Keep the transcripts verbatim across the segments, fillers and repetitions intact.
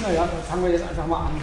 Naja, dann fangen wir jetzt einfach mal an.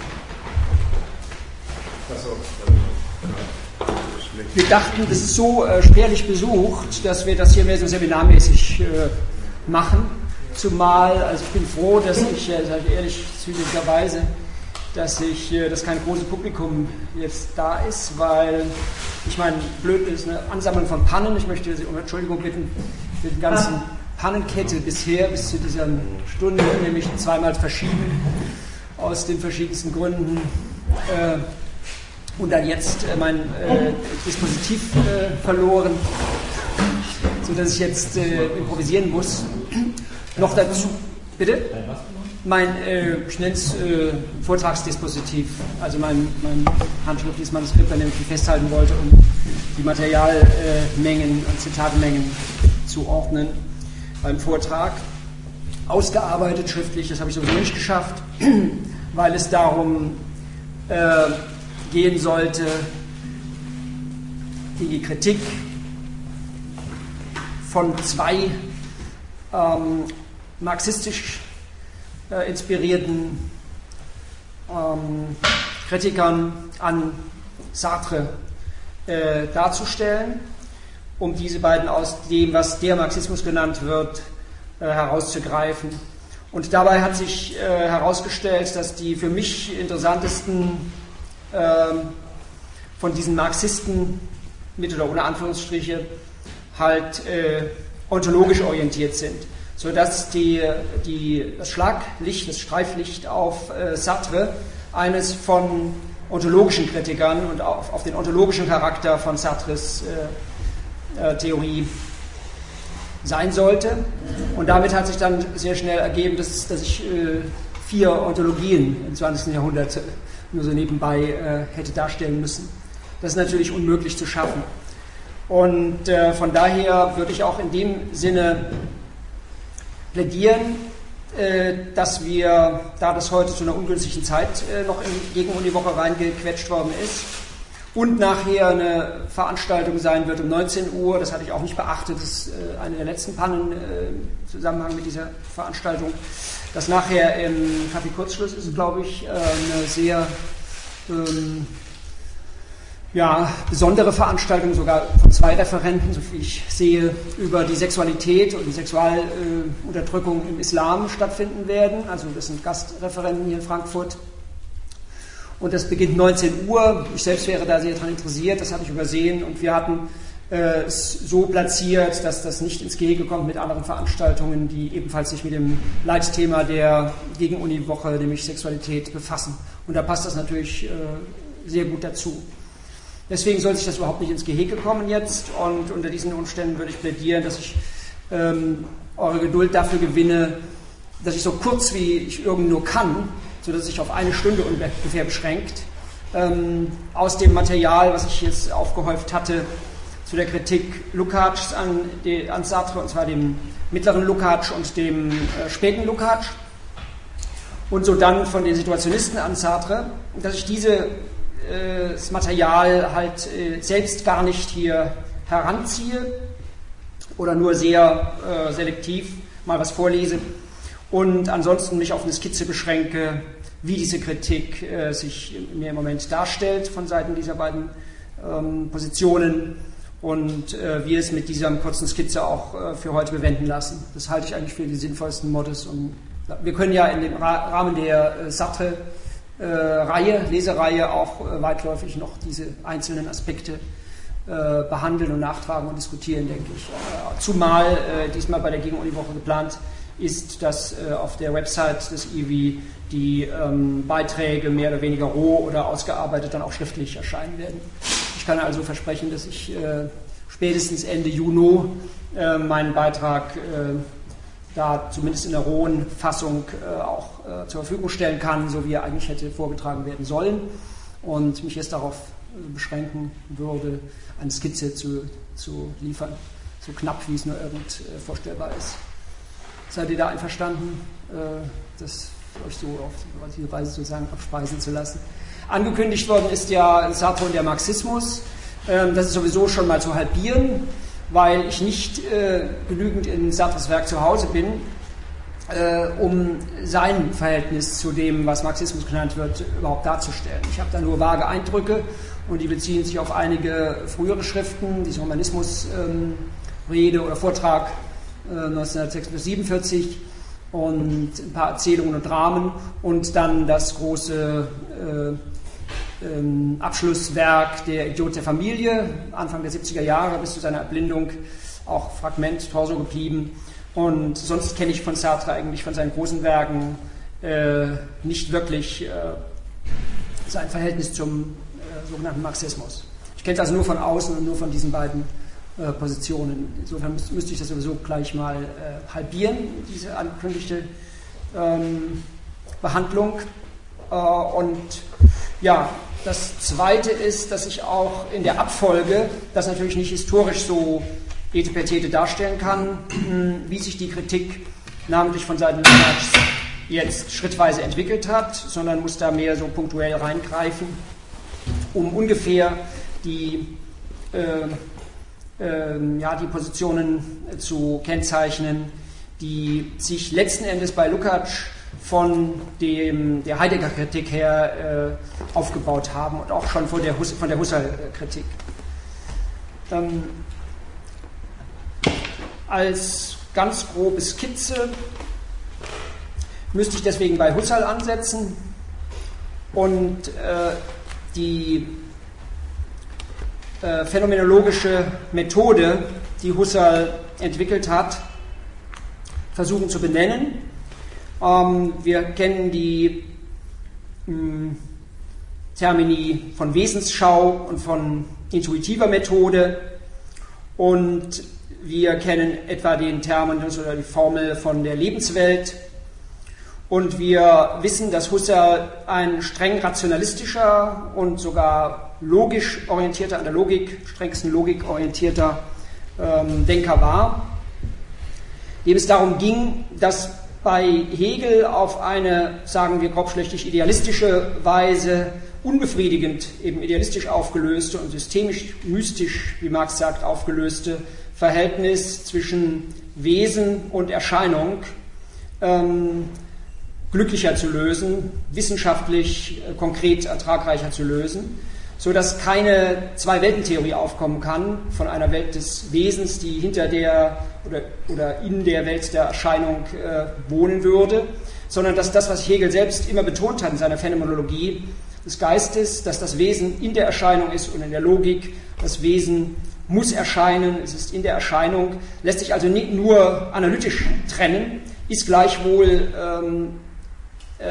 Wir dachten, das ist so äh, spärlich besucht, dass wir das hier mehr so seminarmäßig äh, machen. Zumal, also ich bin froh, dass ich, äh, sage ich ehrlich, zügigerweise, dass ich, äh, dass kein großes Publikum jetzt da ist, weil, ich meine, blöd ist eine Ansammlung von Pannen. Ich möchte Sie um Entschuldigung bitten für die ganzen Pannenkette bisher, bis zu dieser Stunde, nämlich zweimal verschieben, aus den verschiedensten Gründen. Äh, und dann jetzt äh, mein äh, Dispositiv äh, verloren, sodass ich jetzt äh, improvisieren muss. Noch dazu, bitte? Mein, äh, ich nenne es äh, Vortragsdispositiv, also mein, mein handschriftliches Manuskript, an dem ich mich festhalten wollte, um die Materialmengen und Zitatenmengen zu ordnen beim Vortrag. Ausgearbeitet schriftlich, das habe ich sowieso nicht geschafft, weil es darum äh, gehen sollte, die Kritik von zwei ähm, marxistisch äh, inspirierten ähm, Kritikern an Sartre äh, darzustellen, um diese beiden aus dem, was der Marxismus genannt wird, äh, herauszugreifen. Und dabei hat sich äh, herausgestellt, dass die für mich interessantesten äh, von diesen Marxisten, mit oder ohne Anführungsstriche, halt äh, ontologisch orientiert sind, sodass die, die, das Schlaglicht, das Streiflicht auf äh, Sartre eines von ontologischen Kritikern und auf, auf den ontologischen Charakter von Sartres äh, äh, Theorie sein sollte. Und damit hat sich dann sehr schnell ergeben, dass, dass ich äh, vier Ontologien im zwanzigsten Jahrhundert nur so nebenbei äh, hätte darstellen müssen. Das ist natürlich unmöglich zu schaffen. Und äh, von daher würde ich auch in dem Sinne plädieren, äh, dass wir, da das heute zu einer ungünstigen Zeit äh, noch in Gegenuniwoche reingequetscht worden ist und nachher eine Veranstaltung sein wird um neunzehn Uhr, das hatte ich auch nicht beachtet, das ist äh, eine der letzten Pannen äh, im Zusammenhang mit dieser Veranstaltung, dass nachher im Café Kurzschluss ist, glaube ich, äh, eine sehr ähm, ja, besondere Veranstaltung, sogar von zwei Referenten, so viel ich sehe, über die Sexualität und die Sexualunterdrückung äh, im Islam stattfinden werden. Also das sind Gastreferenten hier in Frankfurt. Und das beginnt neunzehn Uhr. Ich selbst wäre da sehr daran interessiert, das habe ich übersehen. Und wir hatten äh, es so platziert, dass das nicht ins Gehege kommt mit anderen Veranstaltungen, die ebenfalls sich mit dem Leitthema der Gegenuniwoche, nämlich Sexualität, befassen. Und da passt das natürlich äh, sehr gut dazu. Deswegen soll sich das überhaupt nicht ins Gehege kommen jetzt, und unter diesen Umständen würde ich plädieren, dass ich ähm, eure Geduld dafür gewinne, dass ich so kurz wie ich irgend nur kann, sodass sich auf eine Stunde ungefähr beschränkt, ähm, aus dem Material, was ich jetzt aufgehäuft hatte, zu der Kritik Lukács an, an Sartre, und zwar dem mittleren Lukács und dem äh, späten Lukács, und so dann von den Situationisten an Sartre, dass ich diese das Material halt äh, selbst gar nicht hier heranziehe oder nur sehr äh, selektiv mal was vorlese und ansonsten mich auf eine Skizze beschränke, wie diese Kritik äh, sich mir im Moment darstellt von Seiten dieser beiden ähm, Positionen und äh, wir es mit dieser kurzen Skizze auch äh, für heute bewenden lassen. Das halte ich eigentlich für die sinnvollsten Modus. Und wir können ja in dem Ra- Rahmen der äh, Sartre Äh, Reihe, Lesereihe auch äh, weitläufig noch diese einzelnen Aspekte äh, behandeln und nachtragen und diskutieren, denke ich. Äh, zumal äh, diesmal bei der Gegenuniwoche geplant ist, dass äh, auf der Website des I W I die ähm, Beiträge mehr oder weniger roh oder ausgearbeitet dann auch schriftlich erscheinen werden. Ich kann also versprechen, dass ich äh, spätestens Ende Juni äh, meinen Beitrag äh, da zumindest in der rohen Fassung äh, auch äh, zur Verfügung stellen kann, so wie er eigentlich hätte vorgetragen werden sollen, und mich jetzt darauf äh, beschränken würde, eine Skizze zu, zu liefern, so knapp wie es nur irgend äh, vorstellbar ist. Seid ihr da einverstanden, äh, das euch so auf diese Weise sozusagen abspeisen zu lassen? Angekündigt worden ist ja Sartre und der Marxismus. Ähm, das ist sowieso schon mal zu halbieren, weil ich nicht äh, genügend in Sartres Werk zu Hause bin, äh, um sein Verhältnis zu dem, was Marxismus genannt wird, überhaupt darzustellen. Ich habe da nur vage Eindrücke und die beziehen sich auf einige frühere Schriften, diese Humanismus-Rede ähm, oder Vortrag äh, neunzehnhundertsiebenundvierzig und ein paar Erzählungen und Dramen und dann das große äh, ähm, Abschlusswerk Der Idiot der Familie, Anfang der siebziger Jahre bis zu seiner Erblindung, auch Fragment, Torso geblieben. Und sonst kenne ich von Sartre eigentlich von seinen großen Werken äh, nicht wirklich äh, sein Verhältnis zum äh, sogenannten Marxismus. Ich kenne es also nur von außen und nur von diesen beiden äh, Positionen. Insofern müsste, müsste ich das sowieso gleich mal äh, halbieren, diese angekündigte ähm, Behandlung. Äh, und ja, das Zweite ist, dass ich auch in der Abfolge, das natürlich nicht historisch so etepetete darstellen kann, wie sich die Kritik namentlich von Seiten Lukács jetzt schrittweise entwickelt hat, sondern muss da mehr so punktuell reingreifen, um ungefähr die, äh, äh, ja, die Positionen zu kennzeichnen, die sich letzten Endes bei Lukács von dem, der Heidegger-Kritik her äh, aufgebaut haben und auch schon von der, Hus- von der Husserl-Kritik. Ähm, Als ganz grobe Skizze müsste ich deswegen bei Husserl ansetzen und äh, die äh, phänomenologische Methode, die Husserl entwickelt hat, versuchen zu benennen. Ähm, wir kennen die mh, Termini von Wesensschau und von intuitiver Methode und wir kennen etwa den Terminus oder die Formel von der Lebenswelt und wir wissen, dass Husserl ein streng rationalistischer und sogar logisch orientierter, an der Logik, strengsten Logik orientierter ähm, Denker war, dem es darum ging, dass bei Hegel auf eine, sagen wir grobschlächtig, idealistische Weise unbefriedigend, eben idealistisch aufgelöste und systemisch, mystisch, wie Marx sagt, aufgelöste Verhältnis zwischen Wesen und Erscheinung ähm, glücklicher zu lösen, wissenschaftlich äh, konkret ertragreicher zu lösen, sodass keine Zwei-Welten-Theorie aufkommen kann von einer Welt des Wesens, die hinter der oder, oder in der Welt der Erscheinung äh, wohnen würde, sondern dass das, was Hegel selbst immer betont hat in seiner Phänomenologie des Geistes, dass das Wesen in der Erscheinung ist und in der Logik das Wesen muss erscheinen, es ist in der Erscheinung, lässt sich also nicht nur analytisch trennen, ist gleichwohl ähm, äh,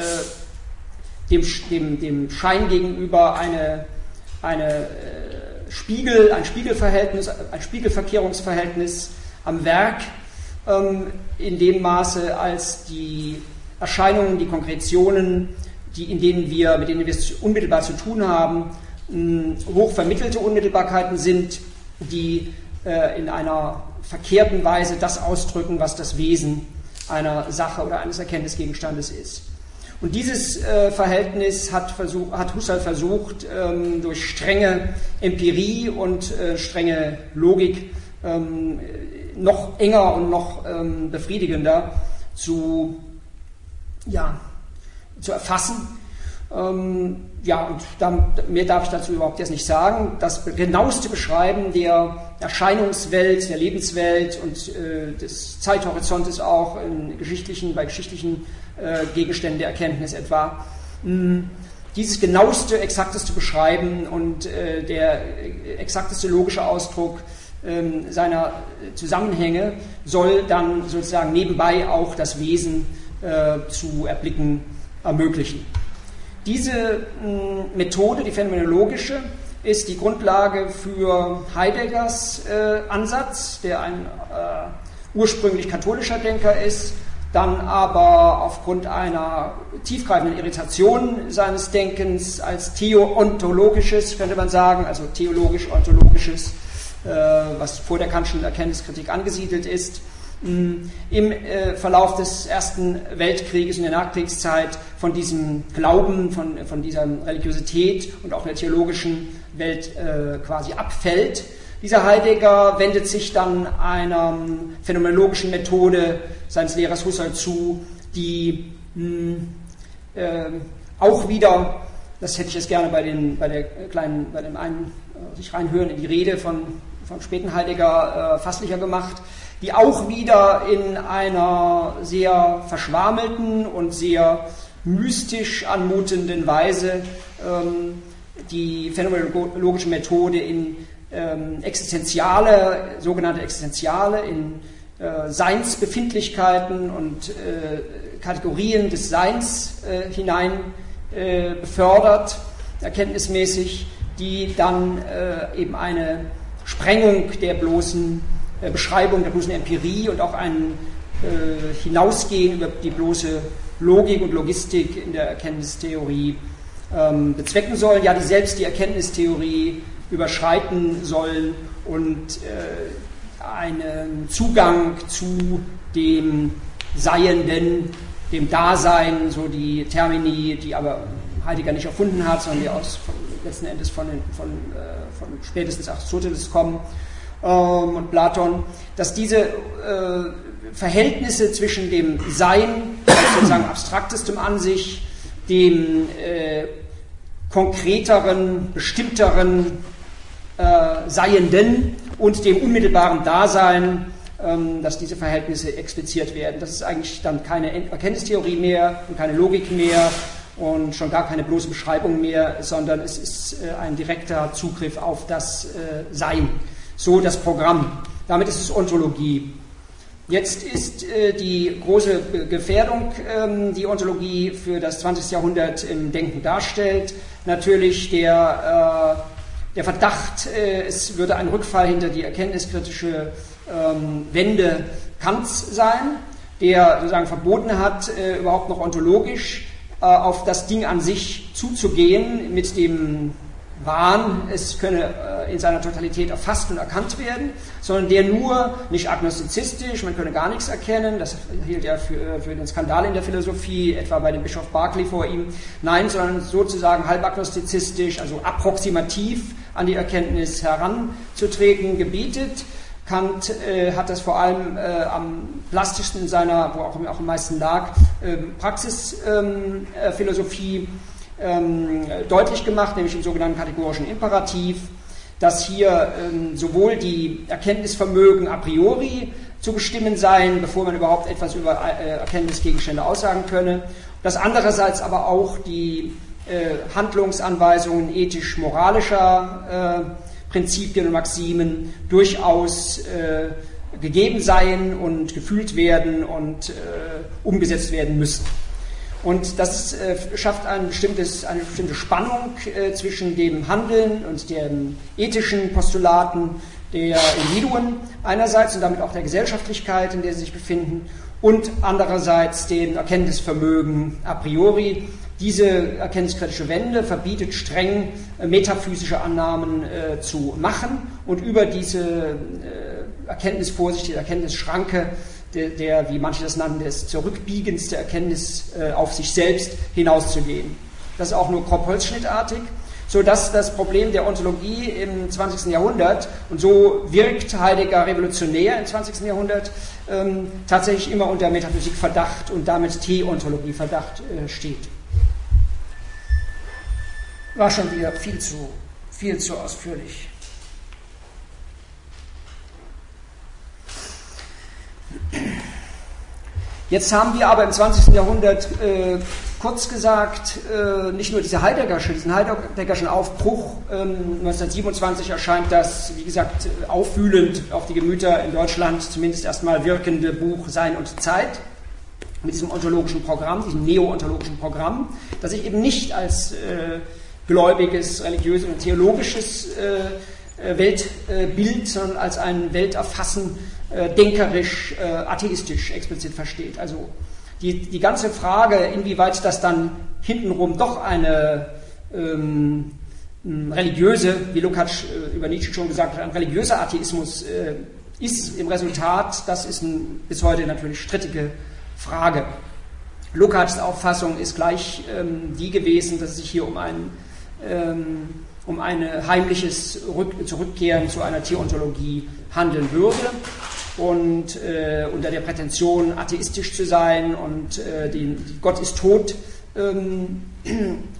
dem, dem, dem Schein gegenüber eine, eine äh, Spiegel, ein Spiegelverhältnis, ein Spiegelverkehrungsverhältnis am Werk, ähm, in dem Maße, als die Erscheinungen, die Konkretionen, die, in denen wir, mit denen wir es unmittelbar zu tun haben, mh, hoch vermittelte Unmittelbarkeiten sind, die äh, in einer verkehrten Weise das ausdrücken, was das Wesen einer Sache oder eines Erkenntnisgegenstandes ist. Und dieses äh, Verhältnis hat, versuch, hat Husserl versucht, ähm, durch strenge Empirie und äh, strenge Logik ähm, noch enger und noch ähm, befriedigender zu, ja, zu erfassen. Ähm, ja, und dann, mehr darf ich dazu überhaupt jetzt nicht sagen. Das genaueste Beschreiben der Erscheinungswelt, der Lebenswelt und äh, des Zeithorizontes auch in geschichtlichen, bei geschichtlichen äh, Gegenständen der Erkenntnis etwa. Mh, dieses genaueste, exakteste Beschreiben und äh, der exakteste logische Ausdruck äh, seiner Zusammenhänge soll dann sozusagen nebenbei auch das Wesen äh, zu erblicken ermöglichen. Diese mh, Methode, die phänomenologische, ist die Grundlage für Heideggers äh, Ansatz, der ein äh, ursprünglich katholischer Denker ist, dann aber aufgrund einer tiefgreifenden Irritation seines Denkens als theoontologisches, könnte man sagen, also theologisch-ontologisches, äh, was vor der Kantschen Erkenntniskritik angesiedelt ist, im äh, Verlauf des Ersten Weltkrieges und der Nachkriegszeit von diesem Glauben, von, von dieser Religiosität und auch der theologischen Welt äh, quasi abfällt, Dieser Heidegger wendet sich dann einer phänomenologischen Methode seines Lehrers Husserl zu, die mh, äh, auch wieder, das hätte ich jetzt gerne bei, den, bei der kleinen, bei dem einen äh, sich reinhören in die Rede von, vom späten Heidegger äh, fasslicher gemacht, die auch wieder in einer sehr verschwamelten und sehr mystisch anmutenden Weise ähm, die phänomenologische Methode in ähm, existenziale, sogenannte existenziale, in äh, Seinsbefindlichkeiten und äh, Kategorien des Seins äh, hinein äh, befördert, erkenntnismäßig, die dann äh, eben eine Sprengung der bloßen äh, Beschreibung, der bloßen Empirie und auch ein äh, Hinausgehen über die bloße Logik und Logistik in der Erkenntnistheorie ähm, bezwecken sollen, ja, die selbst die Erkenntnistheorie überschreiten sollen und äh, einen Zugang zu dem Seienden, dem Dasein, so die Termini, die aber Heidegger nicht erfunden hat, sondern die aus von, letzten Endes von, von, äh, von spätestens Aristoteles kommen ähm, und Platon, dass diese äh, Verhältnisse zwischen dem Sein, sozusagen abstraktestem an sich, dem äh, konkreteren, bestimmteren äh, Seienden und dem unmittelbaren Dasein, ähm, dass diese Verhältnisse expliziert werden. Das ist eigentlich dann keine Erkenntnistheorie mehr und keine Logik mehr und schon gar keine bloße Beschreibung mehr, sondern es ist äh, ein direkter Zugriff auf das äh, Sein. So das Programm. Damit ist es Ontologie. Jetzt ist äh, die große Gefährdung, ähm, die Ontologie für das zwanzigste Jahrhundert im Denken darstellt, natürlich der, äh, der Verdacht, äh, es würde ein Rückfall hinter die erkenntniskritische ähm, Wende Kants sein, der sozusagen verboten hat, äh, überhaupt noch ontologisch äh, auf das Ding an sich zuzugehen, mit dem Wahn, es könne äh, in seiner Totalität erfasst und erkannt werden, sondern der nur, nicht agnostizistisch, man könne gar nichts erkennen, das hielt er für, für den Skandal in der Philosophie, etwa bei dem Bischof Berkeley vor ihm, nein, sondern sozusagen halbagnostizistisch, also approximativ an die Erkenntnis heranzutreten, gebietet. Kant äh, hat das vor allem äh, am plastischsten in seiner, wo auch, auch am meisten lag, äh, Praxisphilosophie ähm, äh, deutlich gemacht, nämlich im sogenannten kategorischen Imperativ, dass hier ähm, sowohl die Erkenntnisvermögen a priori zu bestimmen seien, bevor man überhaupt etwas über äh, Erkenntnisgegenstände aussagen könne, dass andererseits aber auch die äh, Handlungsanweisungen ethisch-moralischer äh, Prinzipien und Maximen durchaus äh, gegeben seien und gefühlt werden und äh, umgesetzt werden müssen. Und das äh, schafft ein bestimmtes, eine bestimmte Spannung äh, zwischen dem Handeln und den ethischen Postulaten der Individuen einerseits und damit auch der Gesellschaftlichkeit, in der sie sich befinden, und andererseits dem Erkenntnisvermögen a priori. Diese erkenntniskritische Wende verbietet streng äh, metaphysische Annahmen äh, zu machen und über diese äh, Erkenntnisvorsicht, die Erkenntnisschranke, der, der, wie manche das nannten, des Zurückbiegens der Erkenntnis äh, auf sich selbst hinauszugehen. Das ist auch nur grob-holzschnittartig, sodass das Problem der Ontologie im zwanzigsten Jahrhundert, und so wirkt Heidegger revolutionär im zwanzigsten Jahrhundert, ähm, tatsächlich immer unter Metaphysikverdacht und damit Theontologieverdacht äh, steht. War schon wieder viel zu, viel zu ausführlich. Jetzt haben wir aber im zwanzigsten Jahrhundert, äh, kurz gesagt, äh, nicht nur diese Heideggerschen, diesen Heideggerschen Aufbruch. Ähm, neunzehnhundertsiebenundzwanzig erscheint das, wie gesagt, aufwühlend auf die Gemüter in Deutschland zumindest erstmal wirkende Buch Sein und Zeit mit diesem ontologischen Programm, diesem neo-ontologischen Programm, das sich eben nicht als äh, gläubiges, religiöses und theologisches äh, Weltbild, sondern als ein Welterfassen äh, denkerisch, äh, atheistisch explizit versteht. Also die, die ganze Frage, inwieweit das dann hintenrum doch eine ähm, religiöse, wie Lukács äh, über Nietzsche schon gesagt hat, ein religiöser Atheismus äh, ist im Resultat, das ist ein, bis heute natürlich strittige Frage. Lukács' Auffassung ist gleich ähm, die gewesen, dass es sich hier um einen ähm, um ein heimliches Rück- Zurückkehren zu einer Theontologie handeln würde. Und äh, unter der Prätension, atheistisch zu sein und äh, die, die Gott ist tot, ähm, äh,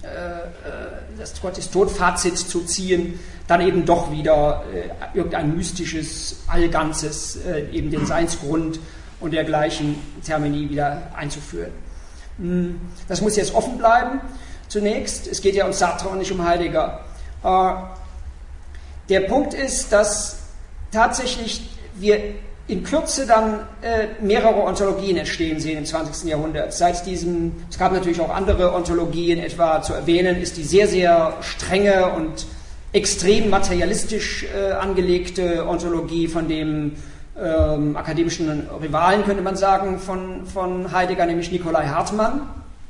das Gott ist tot Fazit zu ziehen, dann eben doch wieder äh, irgendein mystisches, Allganzes, äh, eben den Seinsgrund und dergleichen Termini wieder einzuführen. Das muss jetzt offen bleiben. Zunächst, es geht ja um Sartre und nicht um Heidegger. Äh, der Punkt ist, dass tatsächlich wir in Kürze dann äh, mehrere Ontologien entstehen sehen im zwanzigsten Jahrhundert. Seit diesem, es gab natürlich auch andere Ontologien, etwa zu erwähnen, ist die sehr, sehr strenge und extrem materialistisch äh, angelegte Ontologie von dem ähm, akademischen Rivalen, könnte man sagen, von, von Heidegger, nämlich Nicolai Hartmann,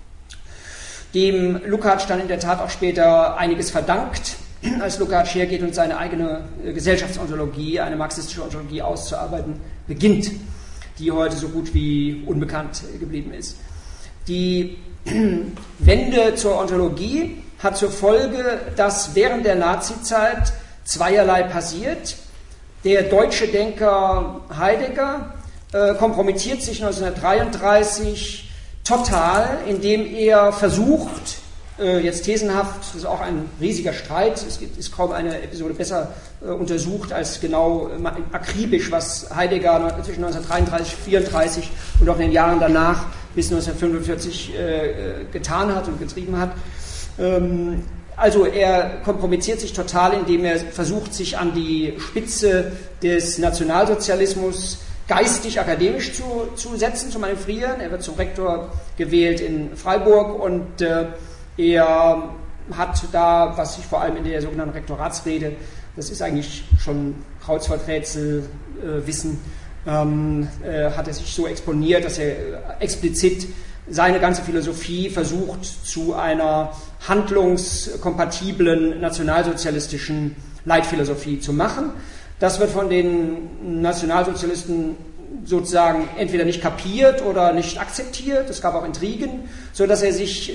dem Lukács dann in der Tat auch später einiges verdankt, als Lukács hergeht und seine eigene Gesellschaftsontologie, eine marxistische Ontologie auszuarbeiten beginnt, die heute so gut wie unbekannt geblieben ist. Die Wende zur Ontologie hat zur Folge, dass während der Nazizeit zweierlei passiert. Der deutsche Denker Heidegger äh, kompromittiert sich neunzehnhundertdreiunddreißig total, indem er versucht, jetzt thesenhaft, das ist auch ein riesiger Streit, es ist kaum eine Episode besser äh, untersucht als genau äh, akribisch, was Heidegger zwischen neunzehnhundertdreiunddreißig und vierunddreißig und auch in den Jahren danach bis neunzehnhundertfünfundvierzig äh, getan hat und getrieben hat. Ähm, also er kompromittiert sich total, indem er versucht, sich an die Spitze des Nationalsozialismus geistig, akademisch zu, zu setzen, zu manövrieren. Er wird zum Rektor gewählt in Freiburg und äh, er hat da, was ich vor allem in der sogenannten Rektoratsrede, das ist eigentlich schon Kreuzworträtselwissen, äh, ähm, äh, hat er sich so exponiert, dass er explizit seine ganze Philosophie versucht, zu einer handlungskompatiblen nationalsozialistischen Leitphilosophie zu machen. Das wird von den Nationalsozialisten sozusagen entweder nicht kapiert oder nicht akzeptiert. Es gab auch Intrigen, so dass er sich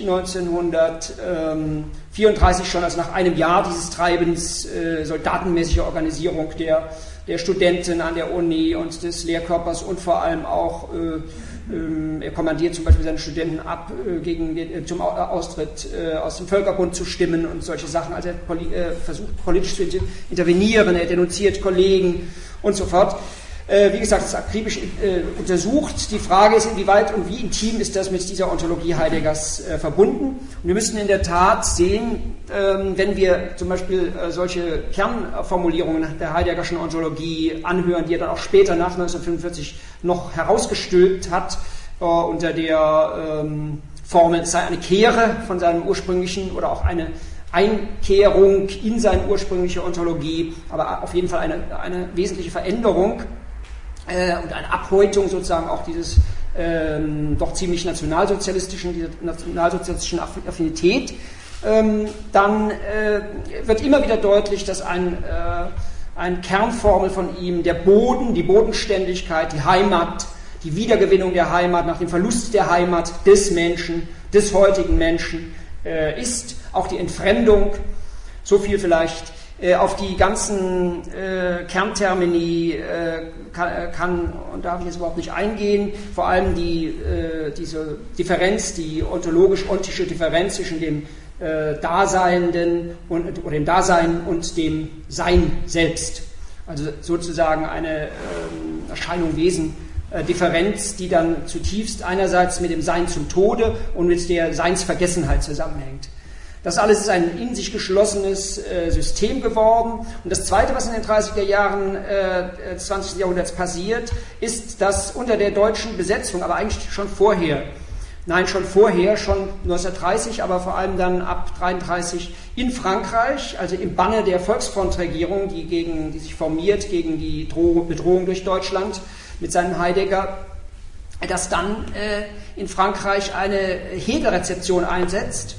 neunzehnhundertvierunddreißig schon, also nach einem Jahr dieses Treibens, äh, soldatenmäßige Organisierung der, der Studenten an der Uni und des Lehrkörpers und vor allem auch, äh, äh, er kommandiert zum Beispiel seine Studenten ab, äh, gegen den, äh, zum Austritt äh, aus dem Völkerbund zu stimmen und solche Sachen. Also er poli- äh, versucht politisch zu intervenieren, er denunziert Kollegen und so fort. Wie gesagt, das ist akribisch äh, untersucht. Die Frage ist, inwieweit und wie intim ist das mit dieser Ontologie Heideggers äh, verbunden. Und wir müssen in der Tat sehen, ähm, wenn wir zum Beispiel äh, solche Kernformulierungen der Heideggerschen Ontologie anhören, die er dann auch später nach neunzehnhundertfünfundvierzig noch herausgestülpt hat, äh, unter der ähm, Formel, es sei eine Kehre von seinem ursprünglichen oder auch eine Einkehrung in seine ursprüngliche Ontologie, aber auf jeden Fall eine, eine wesentliche Veränderung äh, und eine Abhäutung sozusagen auch dieses ähm, doch ziemlich nationalsozialistischen, dieser nationalsozialistischen Affinität, ähm, dann äh, wird immer wieder deutlich, dass ein, äh, eine Kernformel von ihm, der Boden, die Bodenständigkeit, die Heimat, die Wiedergewinnung der Heimat nach dem Verlust der Heimat des Menschen, des heutigen Menschen äh, ist, auch die Entfremdung, so viel vielleicht. Äh, auf die ganzen äh, Kerntermini äh, kann, kann und darf ich jetzt überhaupt nicht eingehen, vor allem die, äh, diese Differenz, die ontologisch-ontische Differenz zwischen dem äh, Daseinenden und, oder dem Dasein und dem Sein selbst. Also sozusagen eine äh, Erscheinung, Wesen, äh, Differenz, die dann zutiefst einerseits mit dem Sein zum Tode und mit der Seinsvergessenheit zusammenhängt. Das alles ist ein in sich geschlossenes äh, System geworden. Und das Zweite, was in den dreißiger Jahren äh, des zwanzigsten Jahrhunderts passiert, ist, dass unter der deutschen Besetzung, aber eigentlich schon vorher, nein, schon vorher, schon neunzehnhundertdreißig, aber vor allem dann ab neunzehnhundertdreiunddreißig in Frankreich, also im Banne der Volksfrontregierung, die, gegen, die sich formiert gegen die Droh- Bedrohung durch Deutschland mit seinem Heidegger, dass dann äh, in Frankreich eine Hegel-Rezeption einsetzt,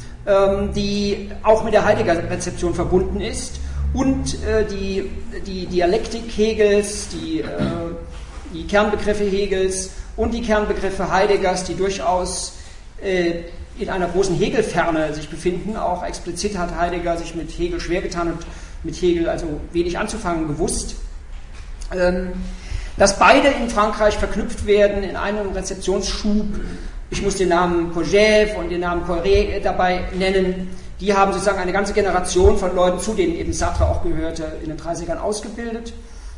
die auch mit der Heidegger-Rezeption verbunden ist und äh, die, die Dialektik Hegels, die, äh, die Kernbegriffe Hegels und die Kernbegriffe Heideggers, die durchaus äh, in einer großen Hegel-Ferne sich befinden. Auch explizit hat Heidegger sich mit Hegel schwer getan und mit Hegel also wenig anzufangen gewusst. Ähm, dass beide in Frankreich verknüpft werden in einem Rezeptionsschub. Ich muss den Namen Kojève und den Namen Coiré dabei nennen. Die haben sozusagen eine ganze Generation von Leuten, zu denen eben Sartre auch gehörte, in den dreißigern ausgebildet.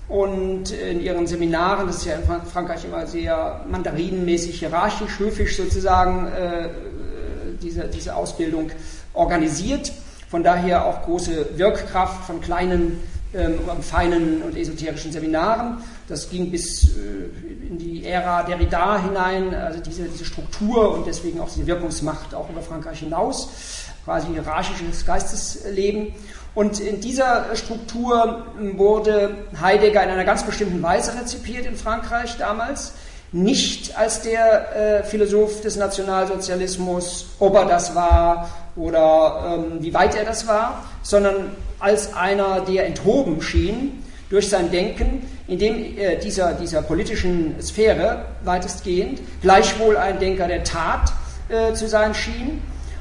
Und in ihren Seminaren, das ist ja in Frankreich immer sehr mandarinenmäßig, hierarchisch, höfisch sozusagen, äh, diese, diese Ausbildung organisiert. Von daher auch große Wirkkraft von kleinen, ähm, feinen und esoterischen Seminaren. Das ging bis äh, in die Ära Derrida hinein, also diese, diese Struktur und deswegen auch diese Wirkungsmacht auch über Frankreich hinaus, quasi hierarchisches Geistesleben. Und in dieser Struktur wurde Heidegger in einer ganz bestimmten Weise rezipiert in Frankreich damals. Nicht als der äh, Philosoph des Nationalsozialismus, ob er das war oder ähm, wie weit er das war, sondern als einer, der enthoben schien durch sein Denken, in dem äh, dieser, dieser politischen Sphäre weitestgehend gleichwohl ein Denker der Tat äh, zu sein schien.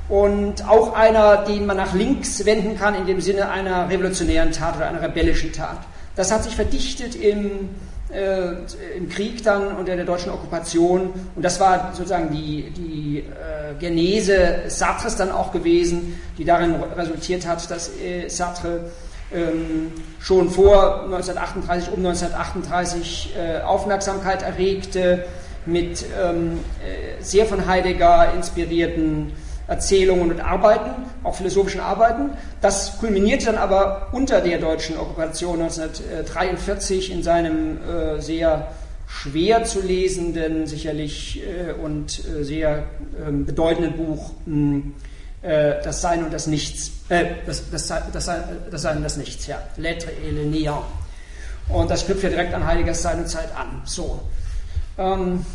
Und auch einer, den man nach links wenden kann, in dem Sinne einer revolutionären Tat oder einer rebellischen Tat. Das hat sich verdichtet im, äh, im Krieg dann unter der deutschen Okkupation. Und das war sozusagen die, die äh, Genese Sartres dann auch gewesen, die darin resultiert hat, dass äh, Sartre ähm, schon vor neunzehnhundertachtunddreißig, um neunzehnhundertachtunddreißig äh, Aufmerksamkeit erregte mit ähm, äh, sehr von Heidegger inspirierten Erzählungen und Arbeiten, auch philosophischen Arbeiten. Das kulminierte dann aber unter der deutschen Okkupation neunzehnhundertdreiundvierzig in seinem äh, sehr schwer zu lesenden, sicherlich äh, und äh, sehr äh, bedeutenden Buch mh, äh, Das Sein und das Nichts. Äh, das, das, das, Sein, das Sein und das Nichts, ja. L'être et le néant. Und das knüpft ja direkt an Heideggers Sein und Zeit an. So. Ähm,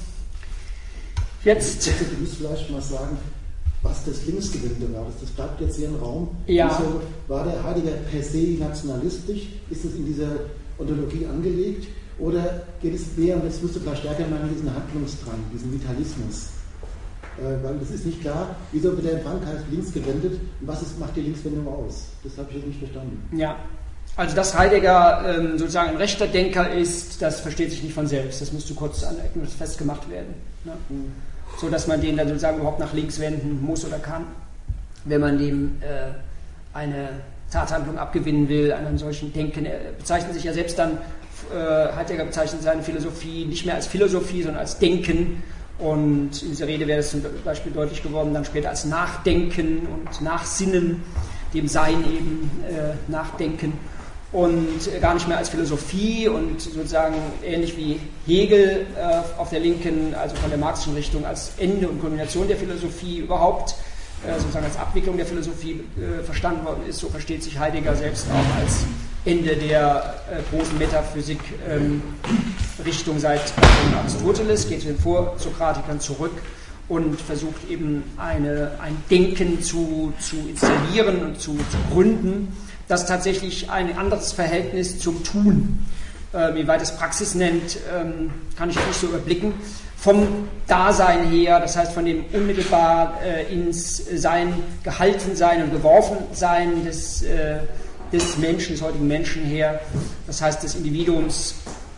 jetzt. Ich würde vielleicht mal sagen, was das Linksgewinde war. Das bleibt jetzt hier im Raum. Ja. Also, war der Heidegger per se nationalistisch? Ist es in dieser Ontologie angelegt? Oder geht es mehr, und jetzt musst du vielleicht stärker mal in diesen Handlungsdrang, diesen Vitalismus? Äh, weil das ist nicht klar, wieso wird er in Frankreich links gewendet und was ist, macht die Linkswendung aus? Das habe ich jetzt nicht verstanden. Ja. Also, dass Heidegger ähm, sozusagen ein rechter Denker ist, das versteht sich nicht von selbst. Das müsste kurz an etwas festgemacht werden. Ne? Mhm. So dass man den dann sozusagen überhaupt nach links wenden muss oder kann, wenn man dem äh, eine Tathandlung abgewinnen will, an einem solchen Denken. Er bezeichnet sich ja selbst dann, äh, Heidegger bezeichnet seine Philosophie nicht mehr als Philosophie, sondern als Denken. Und in dieser Rede wäre es zum Beispiel deutlich geworden, dann später als Nachdenken und Nachsinnen, dem Sein eben äh, Nachdenken. Und gar nicht mehr als Philosophie und sozusagen ähnlich wie Hegel äh, auf der linken, also von der marxischen Richtung, als Ende und Kulmination der Philosophie überhaupt, äh, sozusagen als Abwicklung der Philosophie äh, verstanden worden ist, so versteht sich Heidegger selbst auch als Ende der äh, großen Metaphysik ähm, Richtung seit Aristoteles, geht zu den Vorsokratikern zurück und versucht eben eine, ein Denken zu, zu installieren und zu, zu gründen, das tatsächlich ein anderes Verhältnis zum Tun, äh, wie weit es Praxis nennt, ähm, kann ich nicht so überblicken, vom Dasein her, das heißt von dem unmittelbar äh, ins Sein gehalten sein und geworfen sein des, äh, des Menschen, des heutigen Menschen her, das heißt des Individuums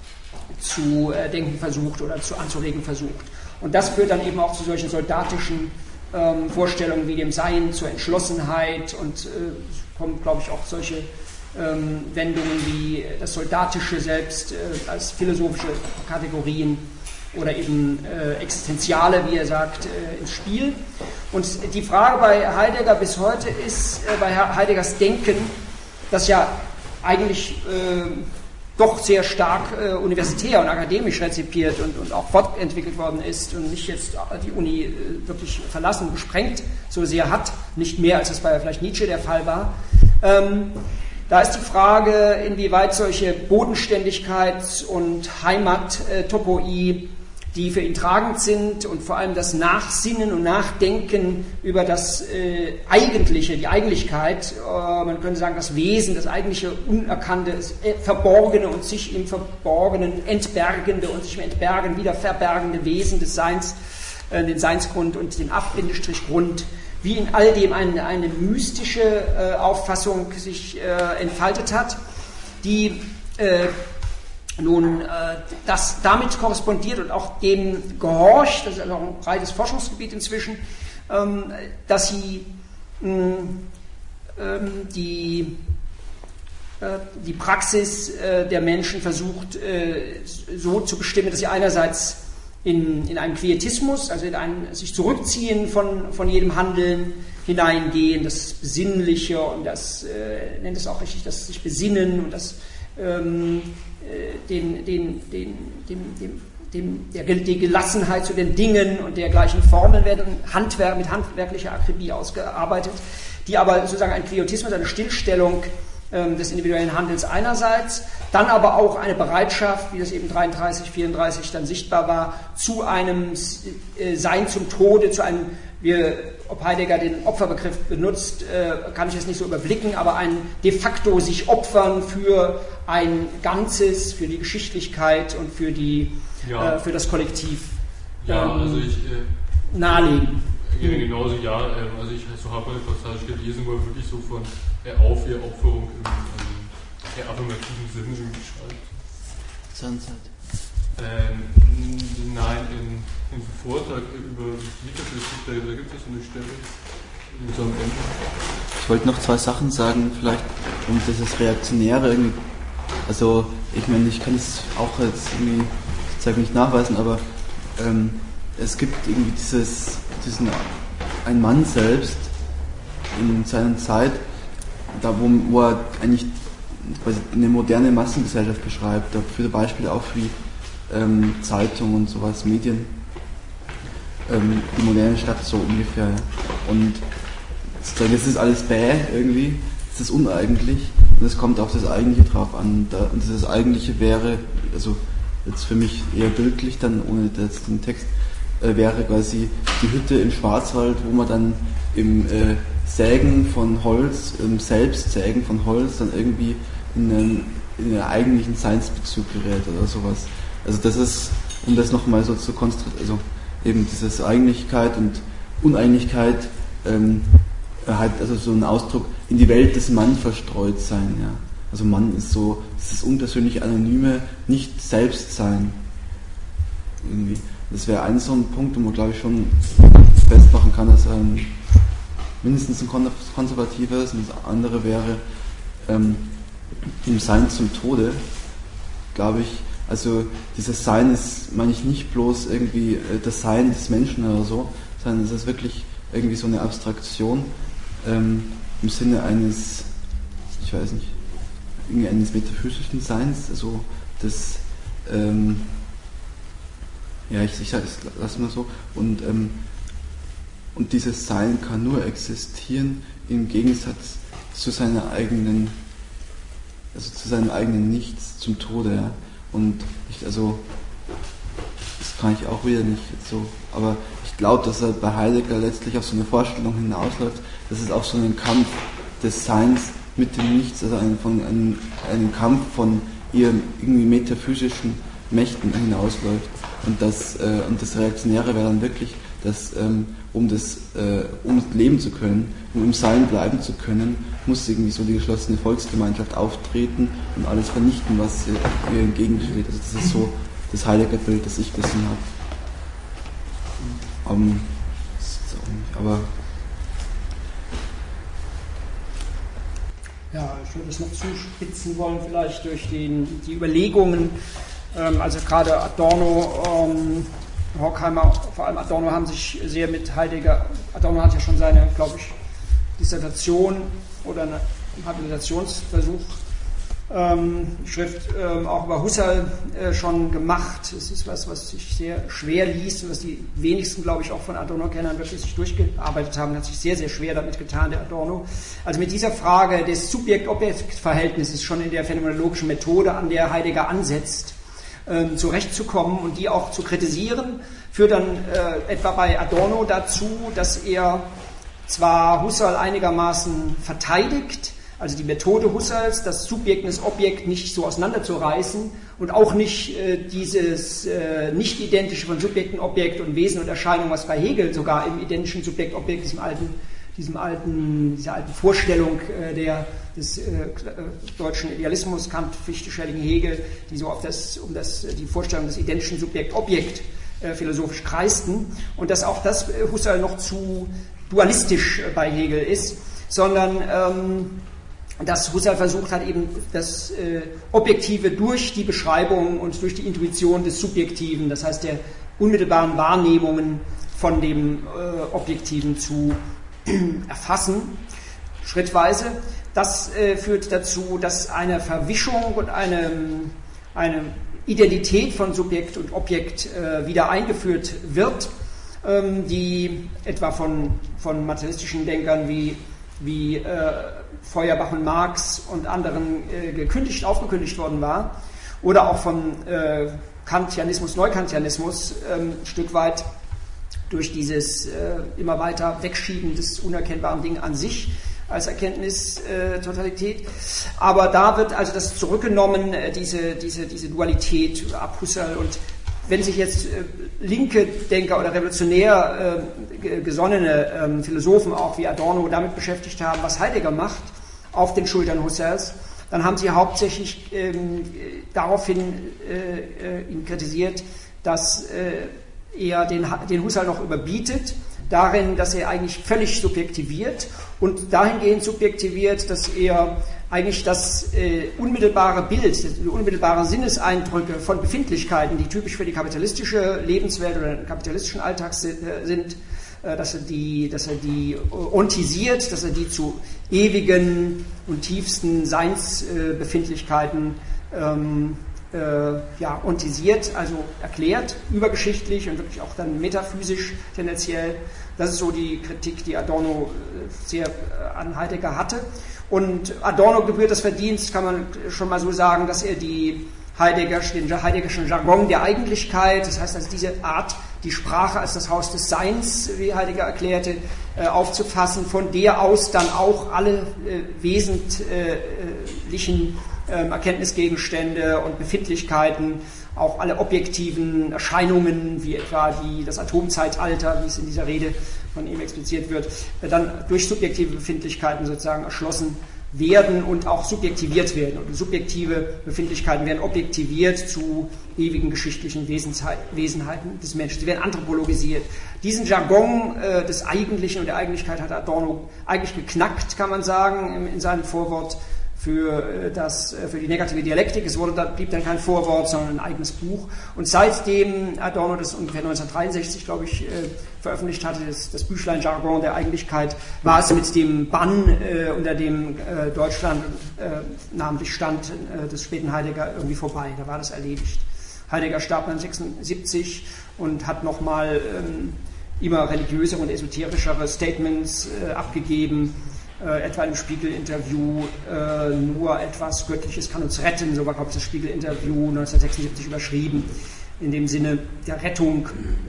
zu äh, denken versucht oder zu anzuregen versucht. Und das führt dann eben auch zu solchen soldatischen ähm, Vorstellungen wie dem Sein, zur Entschlossenheit und äh, kommen, glaube ich, auch solche ähm, Wendungen wie das Soldatische selbst äh, als philosophische Kategorien oder eben äh, Existenziale, wie er sagt, äh, ins Spiel. Und die Frage bei Heidegger bis heute ist, äh, bei Heideggers Denken, das ja eigentlich äh, doch sehr stark äh, universitär und akademisch rezipiert und, und auch fortentwickelt worden ist und nicht jetzt die Uni äh, wirklich verlassen und gesprengt so sehr hat, nicht mehr als es bei vielleicht Nietzsche der Fall war. Ähm, da ist die Frage, inwieweit solche Bodenständigkeits- und Heimattopoi, die für ihn tragend sind und vor allem das Nachsinnen und Nachdenken über das äh, Eigentliche, die Eigentlichkeit, äh, man könnte sagen das Wesen, das eigentliche Unerkannte, das Verborgene und sich im Verborgenen entbergende und sich im Entbergen wieder verbergende Wesen des Seins, äh, den Seinsgrund und den Ab-Grund, wie in all dem eine, eine mystische äh, Auffassung sich äh, entfaltet hat, die äh, nun äh, das damit korrespondiert und auch dem gehorcht, das ist also auch ein breites Forschungsgebiet inzwischen, ähm, dass sie mh, ähm, die, äh, die Praxis äh, der Menschen versucht äh, so zu bestimmen, dass sie einerseits in, in einen Quietismus, also in ein sich zurückziehen von, von jedem Handeln hineingehen, das Besinnliche und das, äh, nennt es auch richtig, das sich besinnen und das ähm, Den, den, den, dem, dem, dem, der, die Gelassenheit zu den Dingen und dergleichen Formen werden Handwerk, mit handwerklicher Akribie ausgearbeitet, die aber sozusagen ein Quietismus, eine Stillstellung ähm, des individuellen Handels einerseits, dann aber auch eine Bereitschaft, wie das eben dreiunddreißig, vierunddreißig dann sichtbar war, zu einem äh, Sein zum Tode, zu einem, wir, ob Heidegger den Opferbegriff benutzt, äh, kann ich jetzt nicht so überblicken, aber ein de facto sich opfern für ein Ganzes, für die Geschichtlichkeit und für, die, ja. äh, für das Kollektiv ja, ähm, also ich, äh, nahelegen. Ja, genauso, ja. Ähm, also ich so habe eine Passage gelesen, wo er wirklich so von der Aufopferung im ähm, der affirmativen Sinne irgendwie schreibt. Sunset. Ähm, nein, in, in einem Vortrag über Metaphysik, da, da gibt es so eine Stelle mit so einem Ende. Ich wollte noch zwei Sachen sagen, vielleicht um dieses Reaktionäre irgendwie. Also, ich meine, ich kann es auch jetzt irgendwie sozusagen nicht nachweisen, aber ähm, es gibt irgendwie dieses, diesen, ein Mann selbst in seiner Zeit, da wo, wo er eigentlich eine moderne Massengesellschaft beschreibt, da führt er Beispiele auch wie ähm, Zeitung und sowas, Medien, ähm, die moderne Stadt so ungefähr. Und das ist alles bäh irgendwie, das ist uneigentlich und es kommt auf das Eigentliche drauf an. Und das Eigentliche wäre, also jetzt für mich eher bildlich dann, ohne jetzt den Text, äh, wäre quasi die Hütte im Schwarzwald, wo man dann im äh, Sägen von Holz, im Selbstsägen von Holz dann irgendwie in einen, in einen eigentlichen Seinsbezug gerät oder sowas. Also das ist, um das nochmal so zu konstruieren, also eben diese Eigentlichkeit und Uneigentlichkeit, ähm, halt also so ein Ausdruck, in die Welt des Mann verstreut sein, ja. Also Mann ist so, dieses unpersönliche, anonyme, nicht selbst sein. Irgendwie. Das wäre ein so ein Punkt, wo man glaube ich schon festmachen kann, dass ein mindestens ein konservatives und das andere wäre ähm, im Sein zum Tode, glaube ich. Also dieses Sein ist, meine ich, nicht bloß irgendwie das Sein des Menschen oder so, sondern es ist wirklich irgendwie so eine Abstraktion ähm, im Sinne eines, ich weiß nicht, irgendwie eines metaphysischen Seins, also das, ähm, ja, ich, ich lass mal so, und, ähm, und dieses Sein kann nur existieren im Gegensatz zu seiner eigenen, also zu seinem eigenen Nichts, zum Tode, ja. Und ich, also, das kann ich auch wieder nicht so, aber ich glaube, dass er bei Heidegger letztlich auf so eine Vorstellung hinausläuft, dass es auch so einen Kampf des Seins mit dem Nichts, also einen, von, einen, einen Kampf von ihren irgendwie metaphysischen Mächten hinausläuft. Und das, äh, und das Reaktionäre wäre dann wirklich, dass ähm, um, das, äh, um leben zu können, um im Sein bleiben zu können, muss irgendwie so die geschlossene Volksgemeinschaft auftreten und alles vernichten, was ihr, ihr entgegensteht. Also das ist so das Heidegger-Bild, das ich gesehen habe. Um, aber ja, ich würde es noch zuspitzen wollen, vielleicht durch den, die Überlegungen, ähm, also gerade Adorno, ähm, Horkheimer, vor allem Adorno haben sich sehr mit Heidegger, Adorno hat ja schon seine, glaube ich, Dissertation oder einen Habilitationsversuch, ähm, Schrift ähm, auch über Husserl äh, schon gemacht. Es ist was, was sich sehr schwer liest und was die wenigsten, glaube ich, auch von Adorno-Kennern wirklich sich durchgearbeitet haben, hat sich sehr, sehr schwer damit getan, der Adorno. Also mit dieser Frage des Subjekt-Objekt-Verhältnisses schon in der phänomenologischen Methode, an der Heidegger ansetzt, ähm, zurechtzukommen und die auch zu kritisieren, führt dann äh, etwa bei Adorno dazu, dass er zwar Husserl einigermaßen verteidigt, Also die Methode Husserls, das Subjekt und das Objekt nicht so auseinanderzureißen und auch nicht äh, dieses äh, Nicht-Identische von Subjekt und Objekt und Wesen und Erscheinung, was bei Hegel sogar im identischen Subjekt-Objekt, diesem alten, diesem alten, dieser alten Vorstellung äh, der, des äh, deutschen Idealismus, Kant, Fichte, Schelling, Hegel, die so auf das, um das, die Vorstellung des identischen Subjekt-Objekt äh, philosophisch kreisten, und dass auch das äh, Husserl noch zu dualistisch äh, bei Hegel ist, sondern ähm, dass Husserl versucht hat, eben das äh, Objektive durch die Beschreibung und durch die Intuition des Subjektiven, das heißt der unmittelbaren Wahrnehmungen von dem äh, Objektiven zu äh, erfassen, schrittweise. Das äh, führt dazu, dass eine Verwischung und eine, eine Identität von Subjekt und Objekt äh, wieder eingeführt wird, ähm, die etwa von, von materialistischen Denkern wie, wie äh, Feuerbach und Marx und anderen äh, gekündigt, aufgekündigt worden war, oder auch vom äh, Kantianismus, Neukantianismus ähm, ein Stück weit durch dieses äh, immer weiter Wegschieben des unerkennbaren Ding an sich als Erkenntnistotalität. Äh, Aber da wird also das zurückgenommen, äh, diese, diese, diese Dualität ab Husserl. Und wenn sich jetzt äh, linke Denker oder revolutionär äh, gesonnene äh, Philosophen auch wie Adorno damit beschäftigt haben, was Heidegger macht auf den Schultern Husserls, dann haben sie hauptsächlich ähm, daraufhin äh, ihn kritisiert, dass äh, er den, den Husserl noch überbietet, darin, dass er eigentlich völlig subjektiviert und dahingehend subjektiviert, dass er eigentlich das äh, unmittelbare Bild, die unmittelbaren Sinneseindrücke von Befindlichkeiten, die typisch für die kapitalistische Lebenswelt oder den kapitalistischen Alltag sind, äh, dass er die, dass er die ontisiert, dass er die zu ewigen und tiefsten Seinsbefindlichkeiten ähm, äh, ja, ontisiert, also erklärt, übergeschichtlich und wirklich auch dann metaphysisch tendenziell. Das ist so die Kritik, die Adorno sehr an Heidegger hatte. Und Adorno gebührt das Verdienst, kann man schon mal so sagen, dass er die Heidegger, den heideggerschen Jargon der Eigentlichkeit, das heißt also diese Art, die Sprache als das Haus des Seins, wie Heidegger erklärte, äh, aufzufassen, von der aus dann auch alle äh, wesentlichen äh, Erkenntnisgegenstände und Befindlichkeiten, auch alle objektiven Erscheinungen, wie etwa die, das Atomzeitalter, wie es in dieser Rede von ihm expliziert wird, äh, dann durch subjektive Befindlichkeiten sozusagen erschlossen werden und auch subjektiviert werden. Und subjektive Befindlichkeiten werden objektiviert zu ewigen geschichtlichen Wesenheiten des Menschen. Sie werden anthropologisiert. Diesen Jargon äh, des Eigentlichen und der Eigentlichkeit hat Adorno eigentlich geknackt, kann man sagen, in seinem Vorwort für, das, für die negative Dialektik. Es wurde, da blieb dann kein Vorwort, sondern ein eigenes Buch. Und seitdem Adorno das ungefähr neunzehnhundertdreiundsechzig, glaube ich, veröffentlicht hatte, das, das Büchlein Jargon der Eigentlichkeit, war es mit dem Bann, äh, unter dem äh, Deutschland äh, namentlich stand, äh, des späten Heidegger irgendwie vorbei. Da war das erledigt. Heidegger starb neunzehnhundertsechsundsiebzig und hat nochmal ähm, immer religiösere und esoterischere Statements äh, abgegeben, Äh, etwa im Spiegel-Interview, äh, nur etwas Göttliches kann uns retten, so war, glaube ich, das Spiegel-Interview neunzehnhundertsechsundsiebzig überschrieben, in dem Sinne der Rettung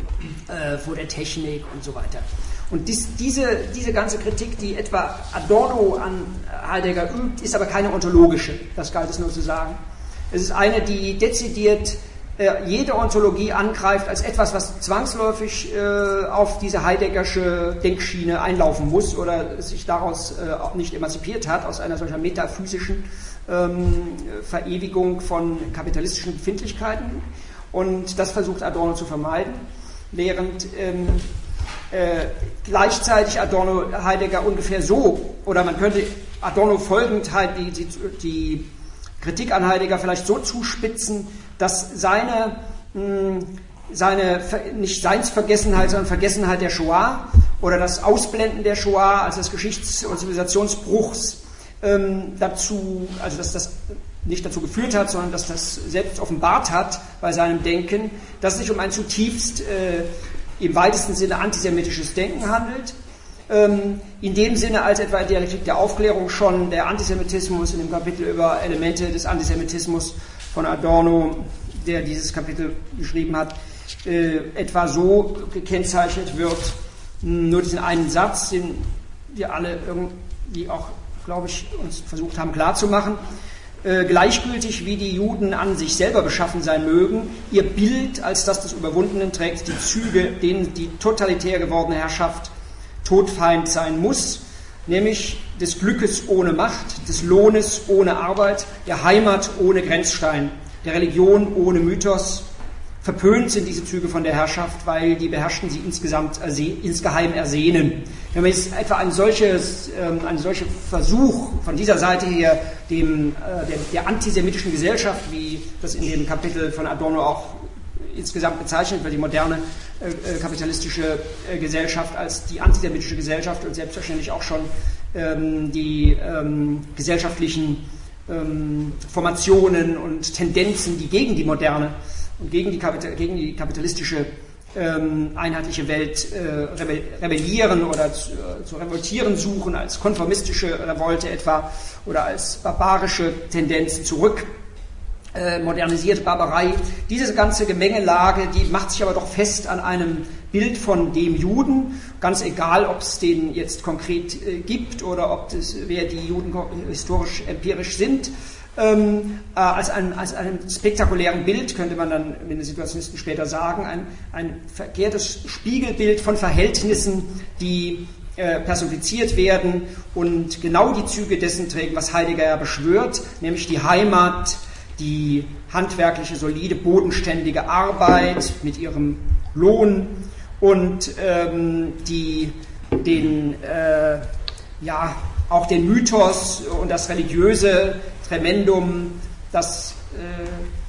äh, vor der Technik und so weiter. Und dies, diese, diese ganze Kritik, die etwa Adorno an Heidegger übt, ist aber keine ontologische, das galt es nur zu sagen. Es ist eine, die dezidiert jede Ontologie angreift als etwas, was zwangsläufig äh, auf diese heideggersche Denkschiene einlaufen muss oder sich daraus äh, auch nicht emanzipiert hat, aus einer solcher metaphysischen ähm, Verewigung von kapitalistischen Befindlichkeiten. Und das versucht Adorno zu vermeiden, während ähm, äh, gleichzeitig Adorno Heidegger ungefähr so, oder man könnte Adorno folgend halt die, die, die Kritik an Heidegger vielleicht so zuspitzen, dass seine, mh, seine nicht Seinsvergessenheit, sondern Vergessenheit der Shoah oder das Ausblenden der Shoah als des Geschichts- und Zivilisationsbruchs ähm, dazu, also dass das nicht dazu geführt hat, sondern dass das selbst offenbart hat bei seinem Denken, dass es sich um ein zutiefst äh, im weitesten Sinne antisemitisches Denken handelt. In dem Sinne, als etwa in der Dialektik der Aufklärung schon der Antisemitismus in dem Kapitel über Elemente des Antisemitismus von Adorno, der dieses Kapitel geschrieben hat, äh, etwa so gekennzeichnet wird, nur diesen einen Satz, den wir alle irgendwie auch glaube ich, uns versucht haben klarzumachen. Äh, gleichgültig wie die Juden an sich selber beschaffen sein mögen, ihr Bild als das des Überwundenen trägt die Züge, denen die totalitär gewordene Herrschaft Todfeind sein muss, nämlich des Glückes ohne Macht, des Lohnes ohne Arbeit, der Heimat ohne Grenzstein, der Religion ohne Mythos. Verpönt sind diese Züge von der Herrschaft, weil die Beherrschten sie insgesamt erse- insgeheim ersehnen. Wenn man jetzt etwa ein solches, ähm, ein solcher Versuch von dieser Seite her, dem, äh, der, der antisemitischen Gesellschaft, wie das in dem Kapitel von Adorno auch insgesamt bezeichnet wird, die moderne äh, kapitalistische äh, Gesellschaft als die antisemitische Gesellschaft und selbstverständlich auch schon ähm, die ähm, gesellschaftlichen ähm, Formationen und Tendenzen, die gegen die moderne und gegen die, Kapital, gegen die kapitalistische ähm, einheitliche Welt äh, rebellieren oder zu, äh, zu revoltieren suchen, als konformistische Revolte etwa oder als barbarische Tendenzen zurück, äh, modernisierte Barbarei. Diese ganze Gemengelage, die macht sich aber doch fest an einem Bild von dem Juden, ganz egal, ob es den jetzt konkret äh, gibt oder ob das, wer die Juden historisch empirisch sind. Ähm, äh, als, ein, als einem spektakulären Bild, könnte man dann mit den Situationisten später sagen, ein, ein verkehrtes Spiegelbild von Verhältnissen, die äh, personifiziert werden und genau die Züge dessen trägen, was Heidegger ja beschwört, nämlich die Heimat, die handwerkliche, solide, bodenständige Arbeit mit ihrem Lohn und ähm, die, den, äh, ja, auch den Mythos und das religiöse Tremendum, das, äh,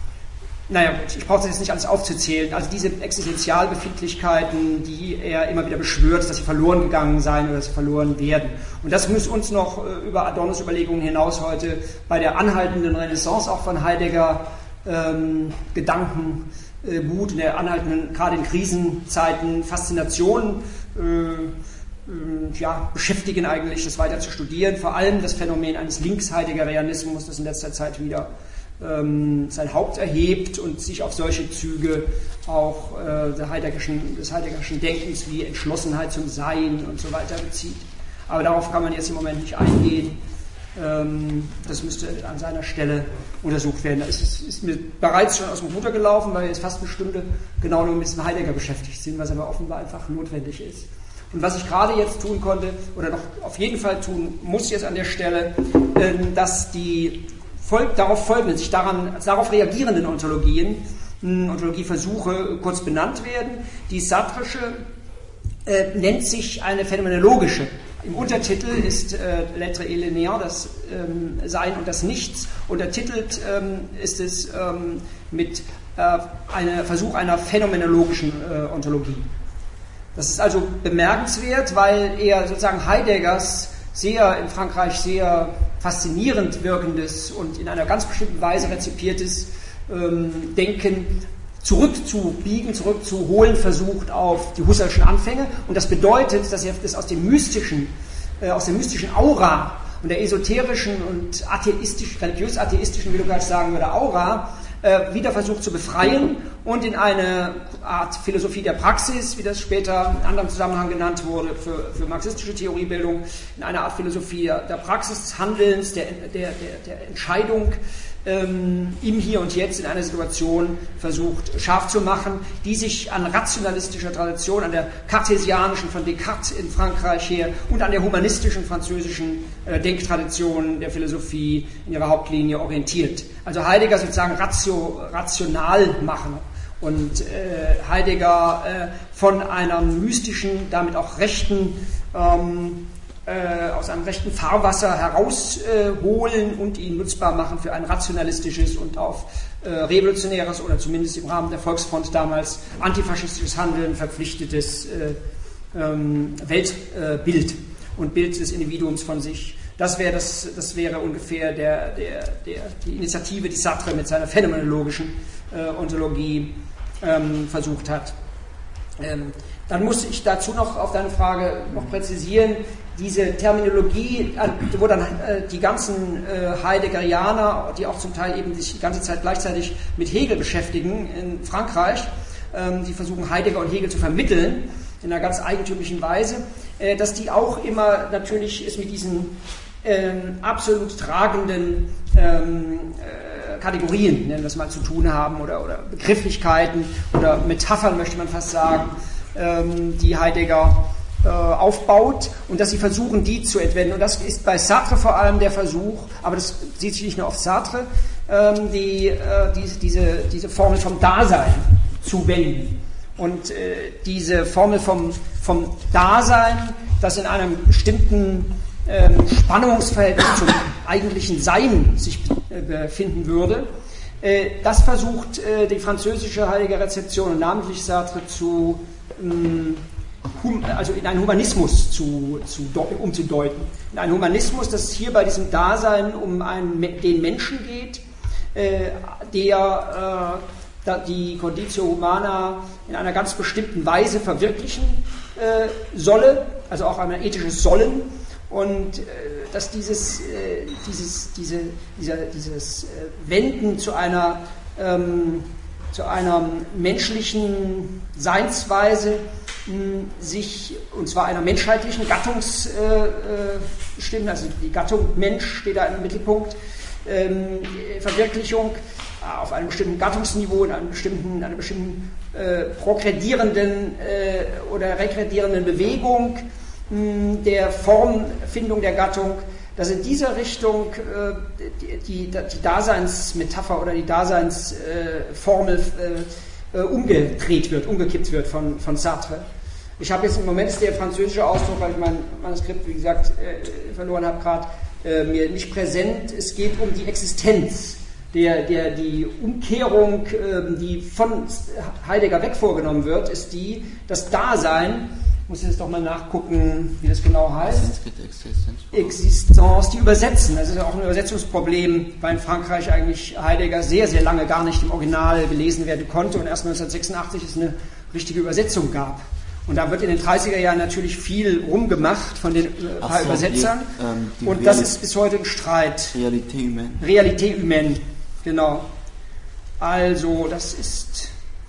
naja gut, ich brauche das jetzt nicht alles aufzuzählen, also diese Existenzialbefindlichkeiten, die er immer wieder beschwört, dass sie verloren gegangen seien oder dass sie verloren werden. Und das muss uns noch äh, über Adornos Überlegungen hinaus heute bei der anhaltenden Renaissance auch von Heidegger ähm, Gedanken, äh, Mut in der anhaltenden, gerade in Krisenzeiten, Faszination äh, Ja, beschäftigen eigentlich, das weiter zu studieren, vor allem das Phänomen eines Links-Heideggerianismus, das in letzter Zeit wieder ähm, sein Haupt erhebt und sich auf solche Züge auch äh, der Heideggerischen, des Heideggerischen Denkens wie Entschlossenheit zum Sein und so weiter bezieht. Aber darauf kann man jetzt im Moment nicht eingehen. Ähm, das müsste an seiner Stelle untersucht werden. Da ist, es, ist mir bereits schon aus dem Ruder gelaufen, weil wir jetzt fast eine Stunde genau nur mit diesem Heidegger beschäftigt sind, was aber offenbar einfach notwendig ist. Und was ich gerade jetzt tun konnte, oder noch auf jeden Fall tun muss jetzt an der Stelle, dass die darauf folgenden, sich daran, darauf reagierenden Ontologien, Ontologieversuche kurz benannt werden. Die sartrische äh, nennt sich eine phänomenologische. Im Untertitel ist äh, L'être et l'Néant, das ähm, Sein und das Nichts. Untertitelt ähm, ist es ähm, mit äh, einem Versuch einer phänomenologischen äh, Ontologie. Das ist also bemerkenswert, weil er sozusagen Heideggers sehr in Frankreich sehr faszinierend wirkendes und in einer ganz bestimmten Weise rezipiertes ähm, Denken zurückzubiegen, zurückzuholen versucht auf die Husserlschen Anfänge. Und das bedeutet, dass er das aus dem mystischen, äh, aus der mystischen Aura und der esoterischen und atheistisch, religiös-atheistischen, wie du gerade sagen würde, Aura, äh, wieder versucht zu befreien und in eine Art Philosophie der Praxis, wie das später in anderem Zusammenhang genannt wurde, für, für marxistische Theoriebildung, in eine Art Philosophie der Praxis, des Handelns, der, der, der, der Entscheidung, ähm, im Hier und Jetzt in einer Situation versucht scharf zu machen, die sich an rationalistischer Tradition, an der kartesianischen von Descartes in Frankreich her und an der humanistischen französischen äh, Denktradition der Philosophie in ihrer Hauptlinie orientiert. Also Heidegger sozusagen ratio, rational machen und äh, Heidegger äh, von einem mystischen, damit auch rechten ähm, Äh, aus einem rechten Fahrwasser herausholen äh, und ihn nutzbar machen für ein rationalistisches und auf äh, revolutionäres oder zumindest im Rahmen der Volksfront damals antifaschistisches Handeln verpflichtetes äh, ähm, Weltbild äh, und Bild des Individuums von sich. Das wäre das, das wäre ungefähr der, der, der, die Initiative, die Sartre mit seiner phänomenologischen äh, Ontologie ähm, versucht hat. Ähm, dann muss ich dazu noch auf deine Frage noch präzisieren, diese Terminologie, wo dann äh, die ganzen äh, Heideggerianer, die auch zum Teil eben sich die ganze Zeit gleichzeitig mit Hegel beschäftigen in Frankreich, ähm, die versuchen Heidegger und Hegel zu vermitteln, in einer ganz eigentümlichen Weise, äh, dass die auch immer natürlich es mit diesen ähm, absolut tragenden ähm, äh, Kategorien, nennen wir es mal, zu tun haben oder, oder Begrifflichkeiten oder Metaphern, möchte man fast sagen, ähm, die Heidegger äh, aufbaut und dass sie versuchen, die zu entwenden. Und das ist bei Sartre vor allem der Versuch, aber das sieht sich nicht nur auf Sartre, ähm, die, äh, die, diese, diese Formel vom Dasein zu wenden. Und äh, diese Formel vom, vom Dasein, das in einem bestimmten ähm, Spannungsverhältnis zum eigentlichen Sein sich äh, befinden würde, äh, das versucht äh, die französische Heidegger Rezeption und namentlich Sartre zu, ähm, hum, also in einen Humanismus zu, zu, umzudeuten. In einen Humanismus, dass es hier bei diesem Dasein um einen, den Menschen geht, äh, der äh, die Conditio Humana in einer ganz bestimmten Weise verwirklichen äh, solle, also auch ein ethisches Sollen, und äh, dass dieses, äh, dieses, diese, dieser, dieses äh, Wenden zu einer, ähm, zu einer menschlichen Seinsweise mh, sich, und zwar einer menschheitlichen Gattungsstimme, äh, also die Gattung Mensch steht da im Mittelpunkt, ähm, Verwirklichung auf einem bestimmten Gattungsniveau, in einem bestimmten, einer bestimmten äh, progredierenden äh, oder regredierenden Bewegung mh, der Formfindung der Gattung, dass in dieser Richtung äh, die, die, die Daseinsmetapher oder die Daseinsformel äh, äh, umgedreht wird, umgekippt wird von, von Sartre. Ich habe jetzt im Moment ist der französische Ausdruck, weil ich mein Manuskript, wie gesagt, äh, verloren habe gerade, äh, mir nicht präsent. Es geht um die Existenz. Der, der, die Umkehrung, äh, die von Heidegger weg vorgenommen wird, ist die, das Dasein, ich muss jetzt doch mal nachgucken, wie das genau heißt, Existence, die übersetzen. Das ist ja auch ein Übersetzungsproblem, weil in Frankreich eigentlich Heidegger sehr, sehr lange gar nicht im Original gelesen werden konnte und erst neunzehnhundertsechsundachtzig es eine richtige Übersetzung gab. Und da wird in den dreißiger Jahren natürlich viel rumgemacht von den äh, paar so, Übersetzern. Die, ähm, die und das Realität, ist bis heute ein Streit. Realité humaine. Realité humaine. Genau. Also, das ist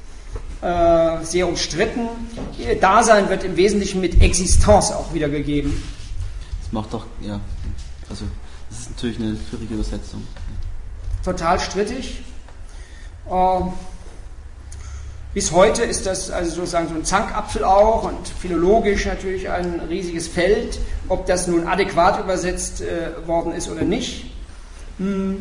äh, sehr umstritten. Ihr Dasein wird im Wesentlichen mit Existence auch wiedergegeben. Das macht doch, ja, also, das ist natürlich eine schwierige Übersetzung. Total strittig. Äh, bis heute ist das also sozusagen so ein Zankapfel auch und philologisch natürlich ein riesiges Feld, ob das nun adäquat übersetzt äh, worden ist oder nicht. Hm.